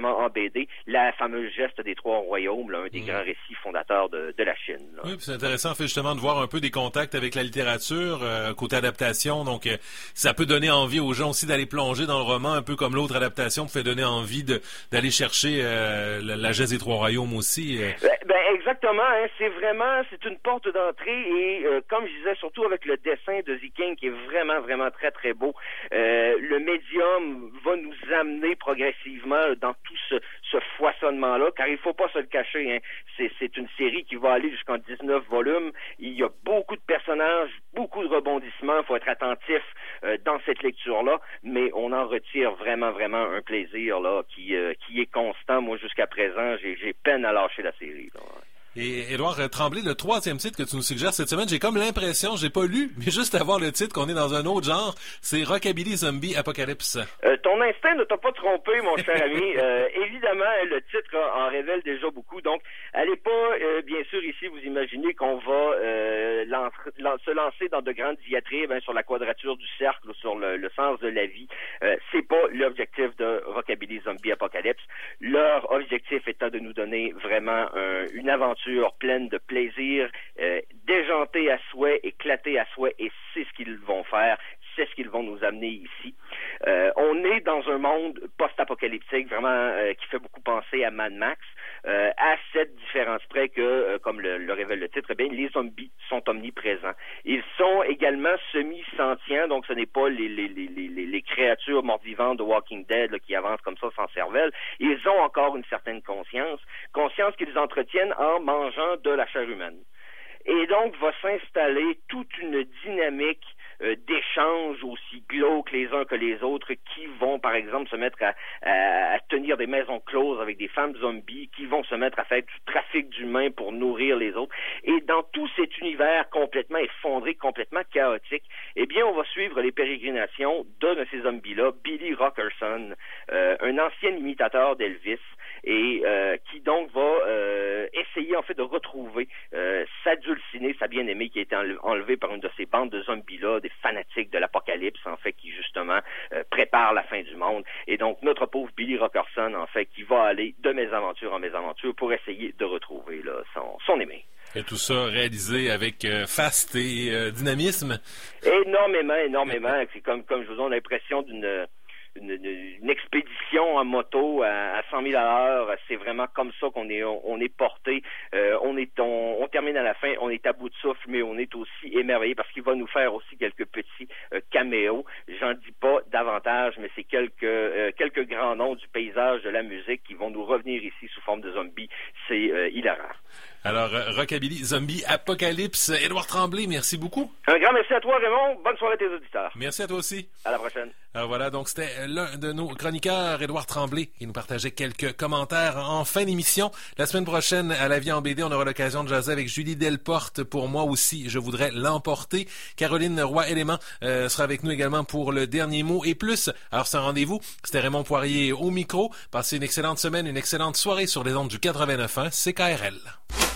justement en B D, la fameuse geste des trois royaumes, là, un des mmh. grands récits fondateurs de, de la Chine. Là. Oui, puis c'est intéressant en fait justement de voir un peu des contacts avec la littérature, euh, côté adaptation, donc euh, ça peut donner envie aux gens aussi d'aller plonger dans le roman, un peu comme l'autre adaptation pouvait donner envie de, d'aller chercher euh, la, la geste des trois royaumes aussi. Euh. Ben, ben exactement, hein, c'est vraiment, c'est une porte d'entrée et euh, comme je disais, surtout avec le dessin de Ziking qui est vraiment, vraiment très, très beau, euh, le médium va nous amener progressivement dans tout ce, ce foisonnement-là, car il faut pas se le cacher, hein, c'est, c'est une série qui va aller jusqu'en dix-neuf volumes, il y a beaucoup de personnages, beaucoup de rebondissements, il faut être attentif euh, dans cette lecture-là, mais on en retire vraiment, vraiment un plaisir là qui, euh, qui est constant. Moi, jusqu'à présent, j'ai, j'ai peine à lâcher la série, là. Et Édouard Tremblay, le troisième titre que tu nous suggères cette semaine, j'ai comme l'impression, j'ai pas lu, mais juste à voir le titre qu'on est dans un autre genre, c'est Rockabilly Zombie Apocalypse. Euh, ton instinct ne t'a pas trompé, mon cher ami. Euh, évidemment, le titre en révèle déjà beaucoup. Donc, allez pas, euh, bien sûr, ici, vous imaginez qu'on va euh, lance, lance, se lancer dans de grandes diatribes hein, sur la quadrature du cercle, sur le, le sens de la vie. Euh, c'est pas l'objectif de Rockabilly Zombie Apocalypse. Leur objectif étant de nous donner vraiment euh, une aventure pleine de plaisir, euh, déjantée à souhait, éclatée à souhait, et c'est ce qu'ils vont faire, c'est ce qu'ils vont nous amener ici. Euh, on est dans un monde post-apocalyptique, vraiment, euh, qui fait beaucoup penser à Mad Max, euh, à cette différence près que, euh, comme le, le révèle le titre, eh bien, les zombies sont omniprésents. Ils sont également semi-sentients, donc ce n'est pas les, les, les, les, les créatures mortes-vivantes de Walking Dead là, qui avancent comme ça sans cervelle. Ils ont encore une certaine conscience, conscience qu'ils entretiennent en mangeant de la chair humaine. Et donc, va s'installer toute une dynamique Euh, d'échanges aussi glauques les uns que les autres qui vont, par exemple, se mettre à, à, à tenir des maisons closes avec des femmes zombies, qui vont se mettre à faire du trafic d'humains pour nourrir les autres. Et dans tout cet univers complètement effondré, complètement chaotique, eh bien, on va suivre les pérégrinations d'un de ces zombies-là, Billy Rockerson, euh, un ancien imitateur d'Elvis, et euh, qui donc va euh, essayer en fait de retrouver euh, sa dulcinée, sa bien-aimée qui a été enlevée par une de ces bandes de zombies-là, des fanatiques de l'apocalypse en fait, qui justement euh, préparent la fin du monde. Et donc notre pauvre Billy Rockerson en fait, qui va aller de mésaventure en mésaventure pour essayer de retrouver là, son, son aimé. Et tout ça réalisé avec euh, faste et euh, dynamisme. Énormément, énormément. C'est comme, comme je vous donne l'impression d'une Une, une expédition en moto à, à cent mille à l'heure, c'est vraiment comme ça qu'on est on, on est porté, euh, on est on, on termine à la fin, on est à bout de souffle, mais on est aussi émerveillé parce qu'il va nous faire aussi quelques petits euh, caméos. J'en dis pas davantage, mais c'est quelques euh, quelques grands noms du paysage de la musique qui vont nous revenir ici sous forme de zombies. C'est euh, hilarant. Alors, euh, Rockabilly Zombie Apocalypse, Édouard Tremblay, merci beaucoup. Un grand merci à toi, Raymond. Bonne soirée à tes auditeurs. Merci à toi aussi. À la prochaine. Alors voilà, donc c'était l'un de nos chroniqueurs, Édouard Tremblay, qui nous partageait quelques commentaires en fin d'émission. La semaine prochaine, à La Vie en B D, on aura l'occasion de jaser avec Julie Delporte. Pour Moi aussi, je voudrais l'emporter. Caroline Roy-Élément euh, sera avec nous également pour le dernier mot et plus. Alors c'est un rendez-vous. C'était Raymond Poirier au micro. Passez une excellente semaine, une excellente soirée sur les ondes du quatre-vingt-neuf point un C K R L.